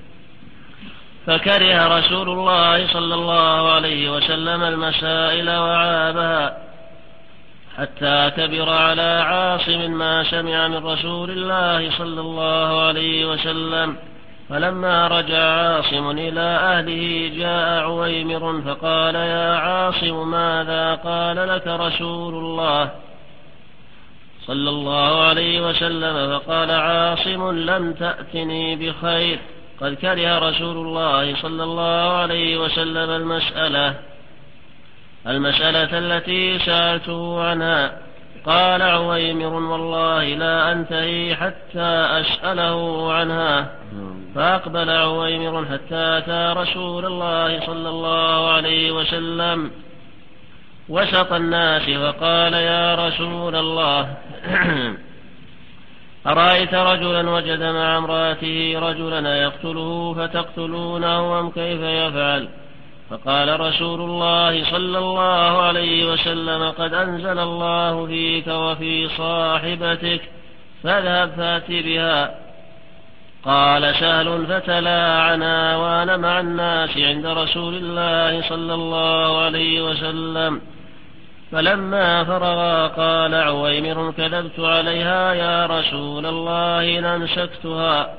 S3: فكره رسول الله صلى الله عليه وسلم المسائل وعابها حتى كبر على عاصم ما سمع من رسول الله صلى الله عليه وسلم. فلما رجع عاصم إلى أهله جاء عويمر فقال يا عاصم ماذا قال لك رسول الله صلى الله عليه وسلم؟ فقال عاصم لم تأتني بخير قد كره رسول الله صلى الله عليه وسلم المسألة التي سألته عنها. قال عويمر والله لا أنتهي حتى أسأله عنها. فأقبل عويمر حتى أتى رسول الله صلى الله عليه وسلم وسط الناس وقال: يا رسول الله، أرأيت رجلا وجد مع امرأته رجلا يقتله فتقتلونه أم كيف يفعل؟ فقال رسول الله صلى الله عليه وسلم: قد أنزل الله فيك وفي صاحبتك، فاذهب فأت بها. قال سهل: فتلاعنا وأنا مع الناس عند رسول الله صلى الله عليه وسلم. فلما فرغا قال عويمر: كذبت عليها يا رسول الله إن أمسكتها.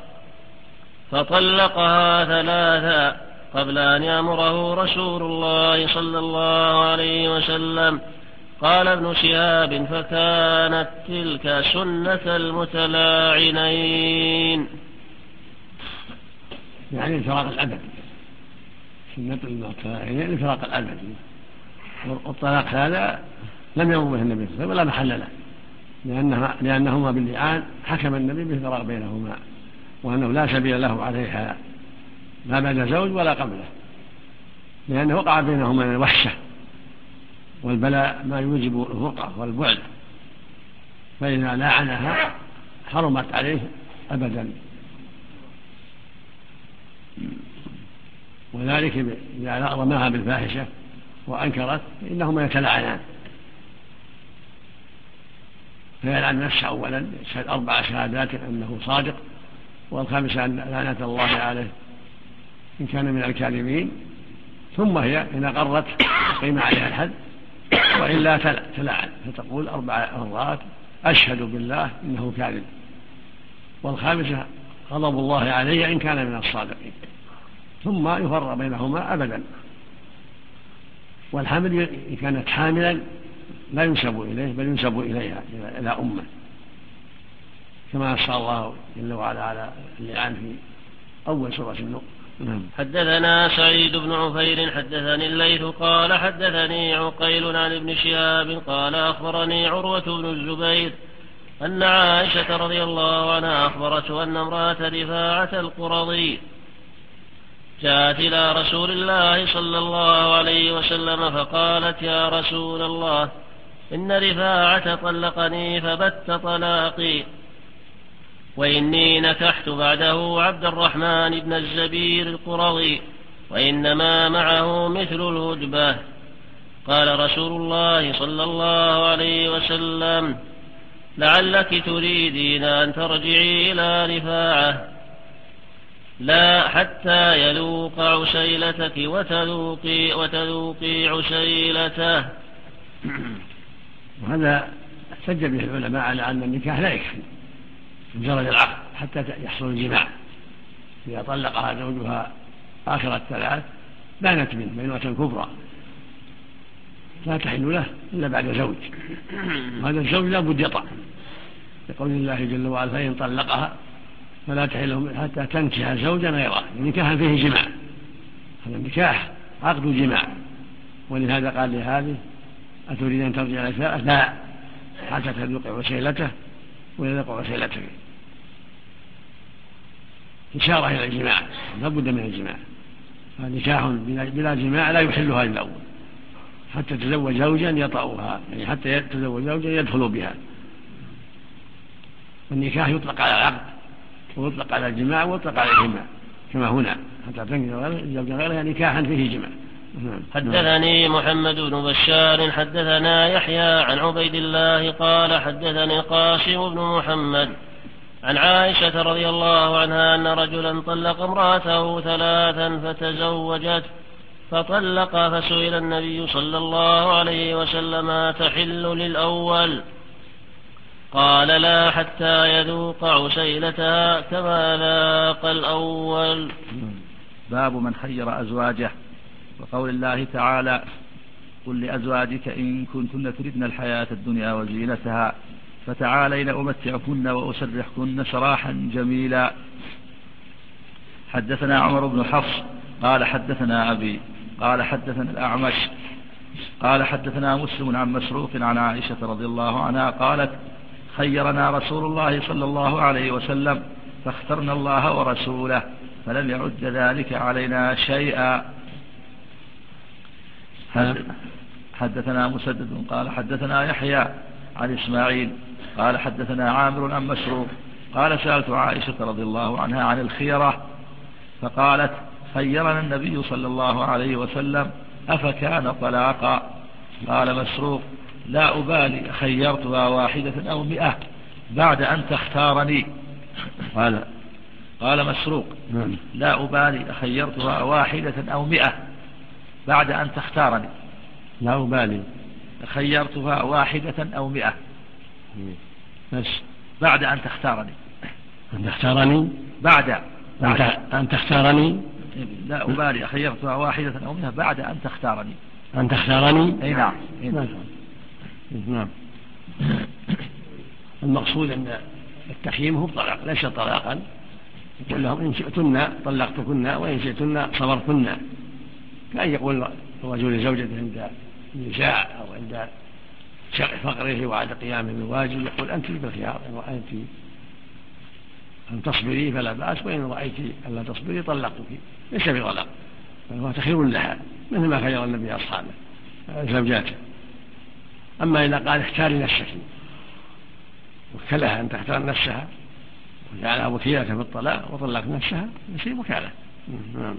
S3: فطلقها 3 قبل أن يأمره رسول الله صلى الله عليه وسلم. قال ابن شهاب: فكانت تلك سنة المتلاعنين.
S4: يعني الفراق الأبدي، سنة المتلاعنين الفراق الأبدي. والطلاق هذا لم يأمر به النبي صلى الله عليه وسلم ولا محل له، لأنهما باللعان حكم النبي بالفراق بينهما، وأنه لا سبيل له عليها لا بعد زوج ولا قبله، لأنه وقع بينهما من الوحشة والبلاء ما يوجب الفرقة والبعد، فإذا لاعنها حرمت عليه أبدا. وذلك إذا رماها بالفاحشة وأنكرت إنهما يتلاعنان، فيلعن نفسه أولا، يشهد 4 شهادات أنه صادق، والخامسة أن لعنة الله عليه إن كان من الكاذبين، ثم هي إن أقرت قيم عليها الحد، وإلا تلعن فتقول 4 مرات: أشهد بالله إنه كاذب، والخامسة: غضب الله علي إن كان من الصادقين، ثم يفرق بينهما أبدا. والحمل إن كانت حاملا لا ينسب إليه بل ينسب إليها إلى أمه، كما نص الله جل وعلا على اللعان في أول سورة النور.
S3: حدثنا سعيد بن عفير حدثني الليث قال حدثني عقيل عن ابن شهاب قال أخبرني عروة بن الزبير أن عائشة رضي الله عنها أخبرته أن امرأة رفاعة القرظي جاءت إلى رسول الله صلى الله عليه وسلم فقالت: يا رسول الله، إن رفاعة طلقني فبت طلاقي، وإني نكحت بعده عبد الرحمن بن الزبير القرظي، وإنما معه مثل الهدبة. قال رسول الله صلى الله عليه وسلم: لعلك تريدين أن ترجعي إلى رفاعة، لا حتى يذوق عسيلتك وتذوقي عسيلته.
S4: وهذا احتج به العلماء على أن النكاح لا يكفي مجرد العقد حتى يحصل الجماع. إذا طلقها زوجها آخر 3 بانت منه بينة كبرى لا تحل له إلا بعد زوج، وهذا الزوج لا بد يطع، لقول الله جل وعلا: فإن طلقها فلا تحل حتى تنكح زوجا غيره، نكاحا فيه جماع. هذا النكاح عقد جماع، ولهذا قال لهذه: أتريد أن ترجع إلى رفاعة؟ لا حتى تذوق عسيلته ويذوق عسيلتك، إشارة إلى الجماع، لا بد من الجماع. فنكاح بلا جماع لا يحلها إلا الأول، حتى تزوج زوجا يطأها، يعني حتى يتزوج زوجا يدخل بها. والنكاح يطلق على العقد ويطلق على الجماع ويطلق على الجماع، كما هنا حتى تنكح زوجا غيرها نكاحا فيه جماع.
S3: حدثني محمد بن بشار حدثنا يحيى عن عبيد الله قال حدثني قاسم بن محمد عن عائشة رضي الله عنها أن رجلا طلق امرأته 3 فتزوجت فطلق، فسئل النبي صلى الله عليه وسلم: تحل للأول؟ قال: لا حتى يذوق عسيلتها كما ذاق الأول.
S2: باب من خير أزواجه، وقول الله تعالى: قل لأزواجك إن كنتن تردن الحياة الدنيا وزينتها فتعالين أمتعكن وأسرحكن سراحا جميلا. حدثنا عمر بن حفص قال حدثنا أبي قال حدثنا الأعمش قال حدثنا مسلم عن مسروق عن عائشة رضي الله عنها قالت: خيرنا رسول الله صلى الله عليه وسلم فاخترنا الله ورسوله، فلم يعد ذلك علينا شيئا. حدثنا مسدد قال حدثنا يحيى عن إسماعيل قال حدثنا عامر عن مسروق قال سألت عائشة رضي الله عنها عن الخيرة فقالت خيرنا النبي صلى الله عليه وسلم أفكان طلاقا؟ قال مسروق لا أبالي خيرتها 1 أو 100 بعد أن تختارني. قال مسروق لا أبالي خيرتها 1 أو 100 بعد أن تختارني.
S4: لا أبالي
S2: خيرتها 1 أو 100
S4: بس
S2: بعد أن تختارني.
S4: أن تختارني
S2: بعد
S4: أن تختارني.
S2: لا أبالي خيرتها 1 أو 100 بعد أن تختارني.
S4: أن تختارني.
S2: أي نعم.
S4: نعم. المقصود أن التخييم هو الطلاق ليس طلاقا. يقول لهم إن شئتن طلقتكن وإن شئتن صبرتن، كأن يقول الرجل لزوجته عند النساء أو عند فقره وعند قيامه بالواجب يقول أنت بالخيار، إن رأيت أن تصبري فلا بأس، وإن رأيت ألا تصبري طلقتك، ليس بطلاق، فهو تخير لها مثل ما خير النبي أصحابه زوجاته. أما إذا قال اختاري نفسك وكلها أن تختار نفسها وجعلها وكيلة في الطلاق وطلقت نفسها يصير وكالة. نعم.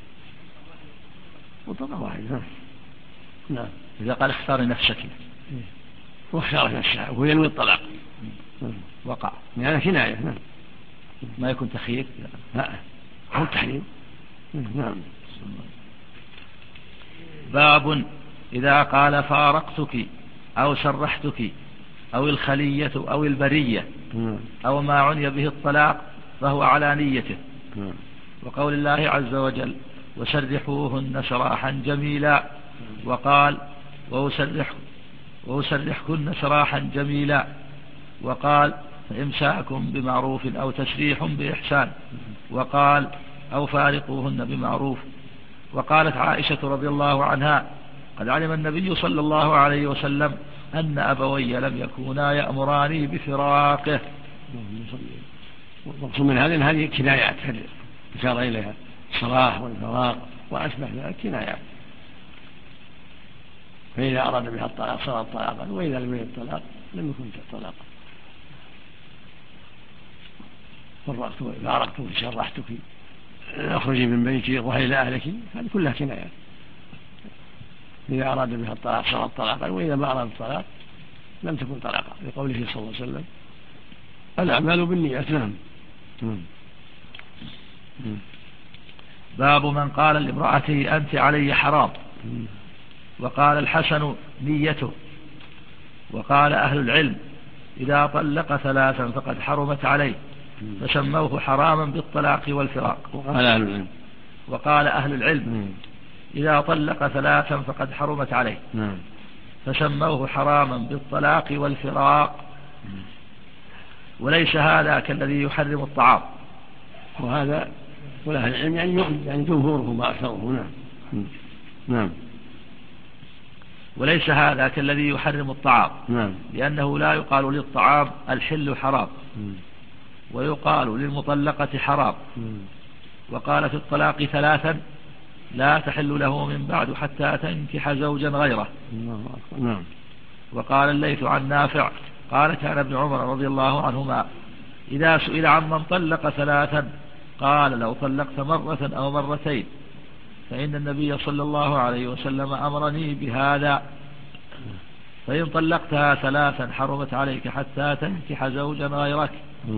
S4: وطلق واحد. نعم.
S2: إذا قال اختاري نفسك
S4: واختارت نفسها وهو ينوي الطلاق
S2: وقع
S4: يعني كناية. نعم.
S2: ما يكون تخيير.
S4: لا هو التحريم. نعم.
S2: باب إذا قال فارقتك أو سرحتك أو الخلية أو البرية أو ما عني به الطلاق فهو على نيته. وقول الله عز وجل وسرحوهن سراحا جميلا، وقال وأسرحكن سراحا جميلا، وقال فإمساكم بمعروف أو تسريح بإحسان، وقال أو فارقوهن بمعروف. وقالت عائشة رضي الله عنها قد علم النبي صلى الله عليه وسلم أن أبوي لم يكونا يأمراني بفراقه.
S4: المقصود من هذه كنايات أشار إليها الصلاح والفراق وأشبه ذلك كنايات، فإذا أراد بها الطلاق صار طلاقا، وإذا لم يرد الطلاق لم يكن طلاقا. فارقتك شرحتك اخرجي من بيتي روحي إلى أهلك، هذه كلها كنايات. إذا أراد بها الطلاق صار طلاقا، وإذا ما أراد الطلاق لم تكن طلاقا، لقوله صلى الله عليه وسلم الأعمال بالنيات. نعم.
S2: باب من قال لامرأته أنت علي حرام، وقال الحسن نيته. وقال أهل العلم إذا طلق 3 فقد حرمت عليه، فسموه حراما بالطلاق والفراق. وقال أهل العلم إذا طلق 3 فقد حرمت عليه، فسموه حراما بالطلاق والفراق. وليس هذا كالذي يحرم الطعام.
S4: وهذا وأهل العلم يعني جمهوره ما أكثره. نعم.
S2: وليس هذا كالذي يحرم الطعام، لأنه لا يقال للطعام الحل حرام، ويقال للمطلقة حرام. وقال في الطلاق 3 لا تحل له من بعد حتى تنكح زوجا غيره. وقال الليث عن نافع قال كان ابن عمر رضي الله عنهما إذا سئل عمن طلق 3 قال لو طلقت 1 أو 2 فإن النبي صلى الله عليه وسلم أمرني بهذا، فإن طلقتها 3 حرمت عليك حتى تنكح زوجا غيرك.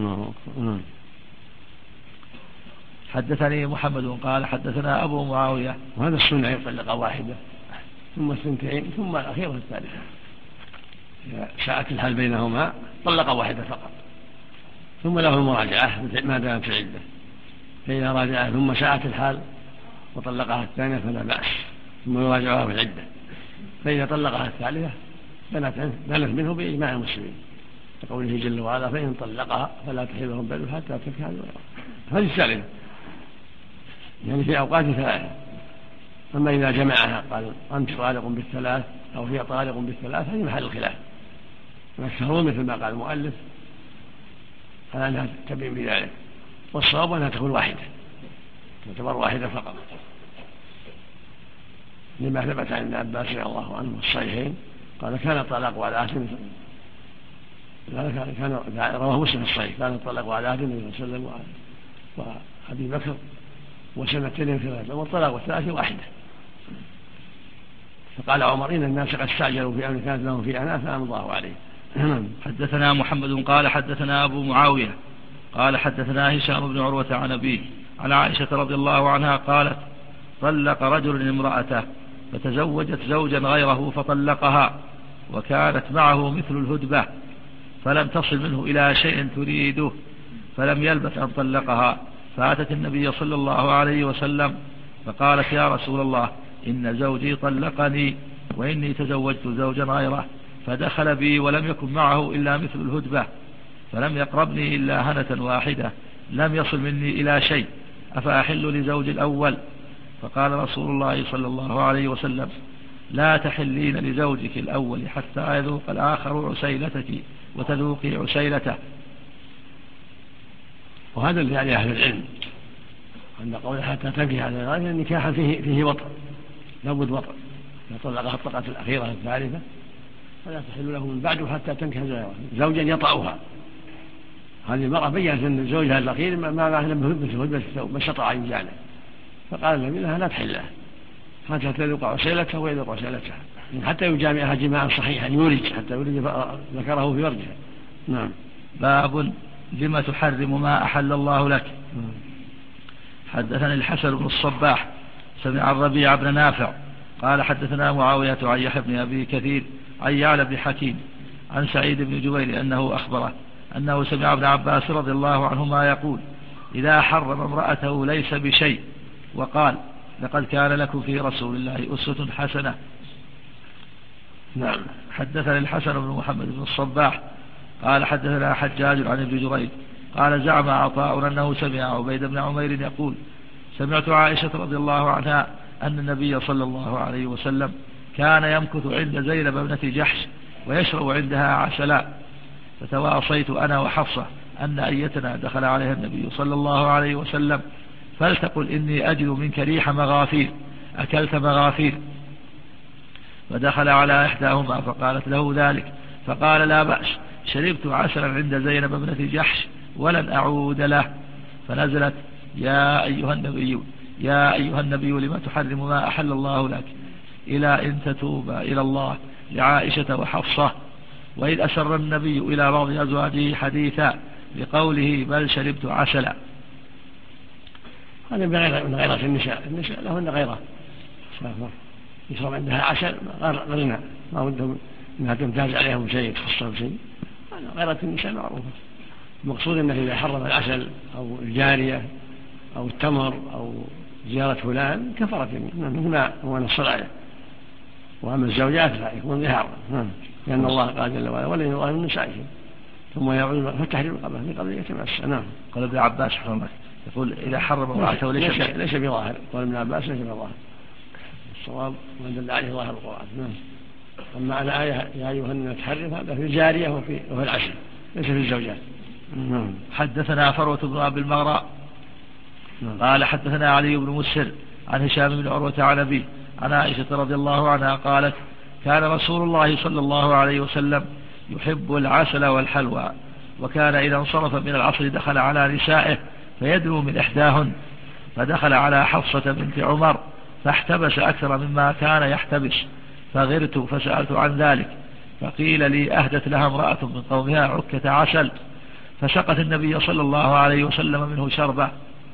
S2: حدثني محمد قال حدثنا أبو معاوية.
S4: وهذا السنة يطلق 1 ثم 2 ثم الأخيرة الثالثة. إذا ساءت الحال بينهما طلق 1 فقط، ثم له المراجعة ما دامت في العدة. فإذا راجعها ثم ساءت الحال وطلقها 2 فلا بأس، ثم يراجعها في العدة. فإذا طلقها 3 بنت منه بإجماع المسلمين، لقوله جل وعلا فإن طلقها فلا تحل لهم بعد حتى تنكح غيرها. هذه الثالثة يعني في أوقات 3. أما إذا جمعها قال أنت طالق ب3 أو هي طالق ب3 هذه محل الخلاف. والشهور مثل ما قال المؤلف على أنها تبين بذلك، والصواب أنها تكون 1 تعتبر واحدة فقط، لما ثبت عن ابن عباس رضي الله عنه في الصحيحين قال كان الطلاق على عهد كان رواه مسلم في الصحيح كان الطلاق على عهد النبي صلى الله عليه وسلم وأبي بكر وسنتين في ثلاثة والطلاق والثلاثة واحدة. فقال عمر إن الناس قد استعجلوا في أمر كانت لهم في أعناق فأمضاه عليه.
S2: حدثنا محمد قال حدثنا أبو معاوية قال حدثنا هشام بن عروة عن أبيه عن عائشة رضي الله عنها قالت طلق رجل امرأته فتزوجت زوجا غيره فطلقها وكانت معه مثل الهدبة فلم تصل منه إلى شيء تريده فلم يلبث أن طلقها فأتت النبي صلى الله عليه وسلم فقالت يا رسول الله إن زوجي طلقني وإني تزوجت زوجا غيره فدخل بي ولم يكن معه إلا مثل الهدبة فلم يقربني إلا هنة واحدة لم يصل مني إلى شيء أفأحل لزوج الأول؟ فقال رسول الله صلى الله عليه وسلم لا تحلين لزوجك الأول حتى يذوق الآخر عسيلتك وتذوقي عسيلته.
S4: وهذا اللي عليه أهل العلم عند قوله حتى تنكح على غيره النكاح فيه وطء لابد وطء يطلقها الطلقة الأخيرة الثالثة فلا تحل له من بعده حتى تنكح زوجا يطأها. هذه المرأة بيّنت أن زوجها الأخير ما لم بس شطع يجعله فقال النبي لها لا تحله حتى تذوق عسيلته ويذوق عسيلتها حتى يجامعها جماعا صحيحا يولج حتى يولج ذكره في فرجها. نعم.
S2: باب لما تحرم ما أحل الله لك. حدثني الحسن بن الصباح سمع الربيع بن نافع قال حدثنا معاوية عن يحيى بن أبي كثير عن يعلى بن حكيم عن سعيد بن جبير أنه أخبره أنه سمع ابن عباس رضي الله عنهما يقول إذا حرم امرأته ليس بشيء وقال لقد كان لكم في رسول الله أسوة حسنة.
S4: نعم.
S2: حدثنا الحسن بن محمد بن الصباح قال حدثنا حجاج عن ابن جريج قال زعم عطاء أنه سمع عبيد بن عمير يقول سمعت عائشة رضي الله عنها أن النبي صلى الله عليه وسلم كان يمكث عند زينب ابنة جحش ويشرب عندها عسلا فتواصيت أنا وحفصة أن أيتنا دخل عليها النبي صلى الله عليه وسلم فلتقل إني أجد منك ريح مغافير أكلت مغافير فدخل على إحداهما فقالت له ذلك فقال لا بأس شربت عسلا عند زينب ابنة جحش ولن أعود له فنزلت يا أيها النبي لما تحرم ما أحل الله لك إلى إن تتوب إلى الله لعائشة وحفصة. وإذ أسر النبي إلى بعض أزواجه حديثا بقوله بل شربت عسلا.
S4: هذا من غيرة النساء لهن غيرة يشرب عندها عسل غيرنا ما ودهم انها تمتاز عليهم شيء تخصهم شيء غيرة النساء معروفة. المقصود انه اذا حرم العسل او الجارية او التمر او زيارة فلان كفرت مثل ما هو نص الآية. واما الزوجات لا يكون ظهارا لان الله قال جل وعلا ولن يظاهر من نسائهم ثم يعود فتحريم القبه من قبل يتمس. نعم.
S2: قال ابن عباس يقول اذا حرم امرأته
S4: ليس بظاهر. قال ابن عباس ليس بظاهر الصواب ما دل عليه ظاهر القرآن. نعم. أما على آية يا أيها الناس تحرم هذا في الجارية وفي العسل ليس في الزوجات.
S2: حدثنا فروة بن أبي المغراء قال حدثنا علي بن مسر عن هشام بن عروة عن أبيه عن عائشة رضي الله عنها قالت كان رسول الله صلى الله عليه وسلم يحب العسل والحلوى وكان إذا انصرف من العصر دخل على نسائه فيدنو من إحداهن فدخل على حفصة بنت عمر فاحتبس أكثر مما كان يحتبس فغرت فسألت عن ذلك فقيل لي أهدت لها امرأة من قومها عكة عسل فسقت النبي صلى الله عليه وسلم منه شربة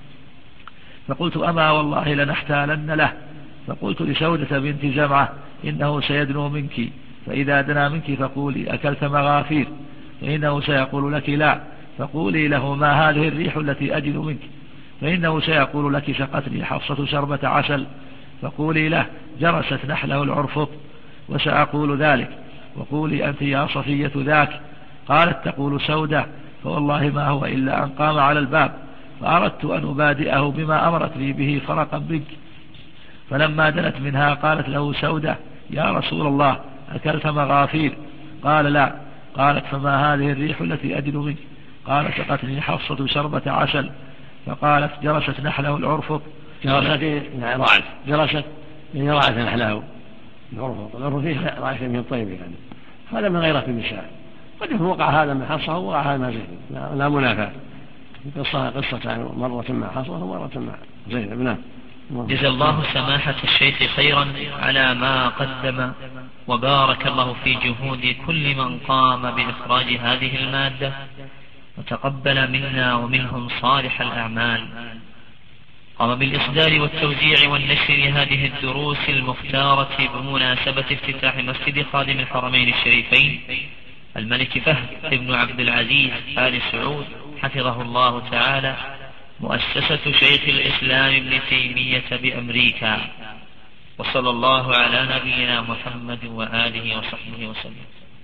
S2: فقلت أما والله لنحتالن له فقلت لسودة بنت زمعة إنه سيدنو منك فإذا دنا منك فقولي أكلت مغافير فإنه سيقول لك لا فقولي له ما هذه الريح التي أجد منك فإنه سيقول لك سقتني حفصة شربة عسل فقولي له جرست نحله العرفط وسأقول ذلك وقولي أنت يا صفية ذاك. قالت تقول سودة فوالله ما هو إلا أن قام على الباب فأردت أن أبادئه بما أمرت لي به فرقا بك فلما دنت منها قالت له سودة يا رسول الله أكلت مغافير؟ قال لا. قالت فما هذه الريح التي أجد منك؟ قال سقتني حفصة شربة عسل فقالت جرست نحله العرفط.
S4: جرست يعني رعت، جرست يعني رعت نحله العرفط. العرفط فيه رعت من الطيب يعني، هذا من غيرة النساء. قد يكون وقع هذا من حصه ووقع هذا ما زينب، لا منافاة. قصة مرة مع حصه ومرة مع زينب. نعم.
S1: جزا الله سماحة الشيخ خيرا على ما قدم، وبارك الله في جهود كل من قام بإخراج هذه المادة، وتقبل منا ومنهم صالح الأعمال. قام بالإصدار والتوزيع والنشر لهذه الدروس المختارة بمناسبة افتتاح مسجد خادم الحرمين الشريفين الملك فهد ابن عبد العزيز آل سعود حفظه الله تعالى، مؤسسة شيخ الإسلام ابن تيمية بأمريكا. وصلى الله على نبينا محمد وآله وصحبه وسلم.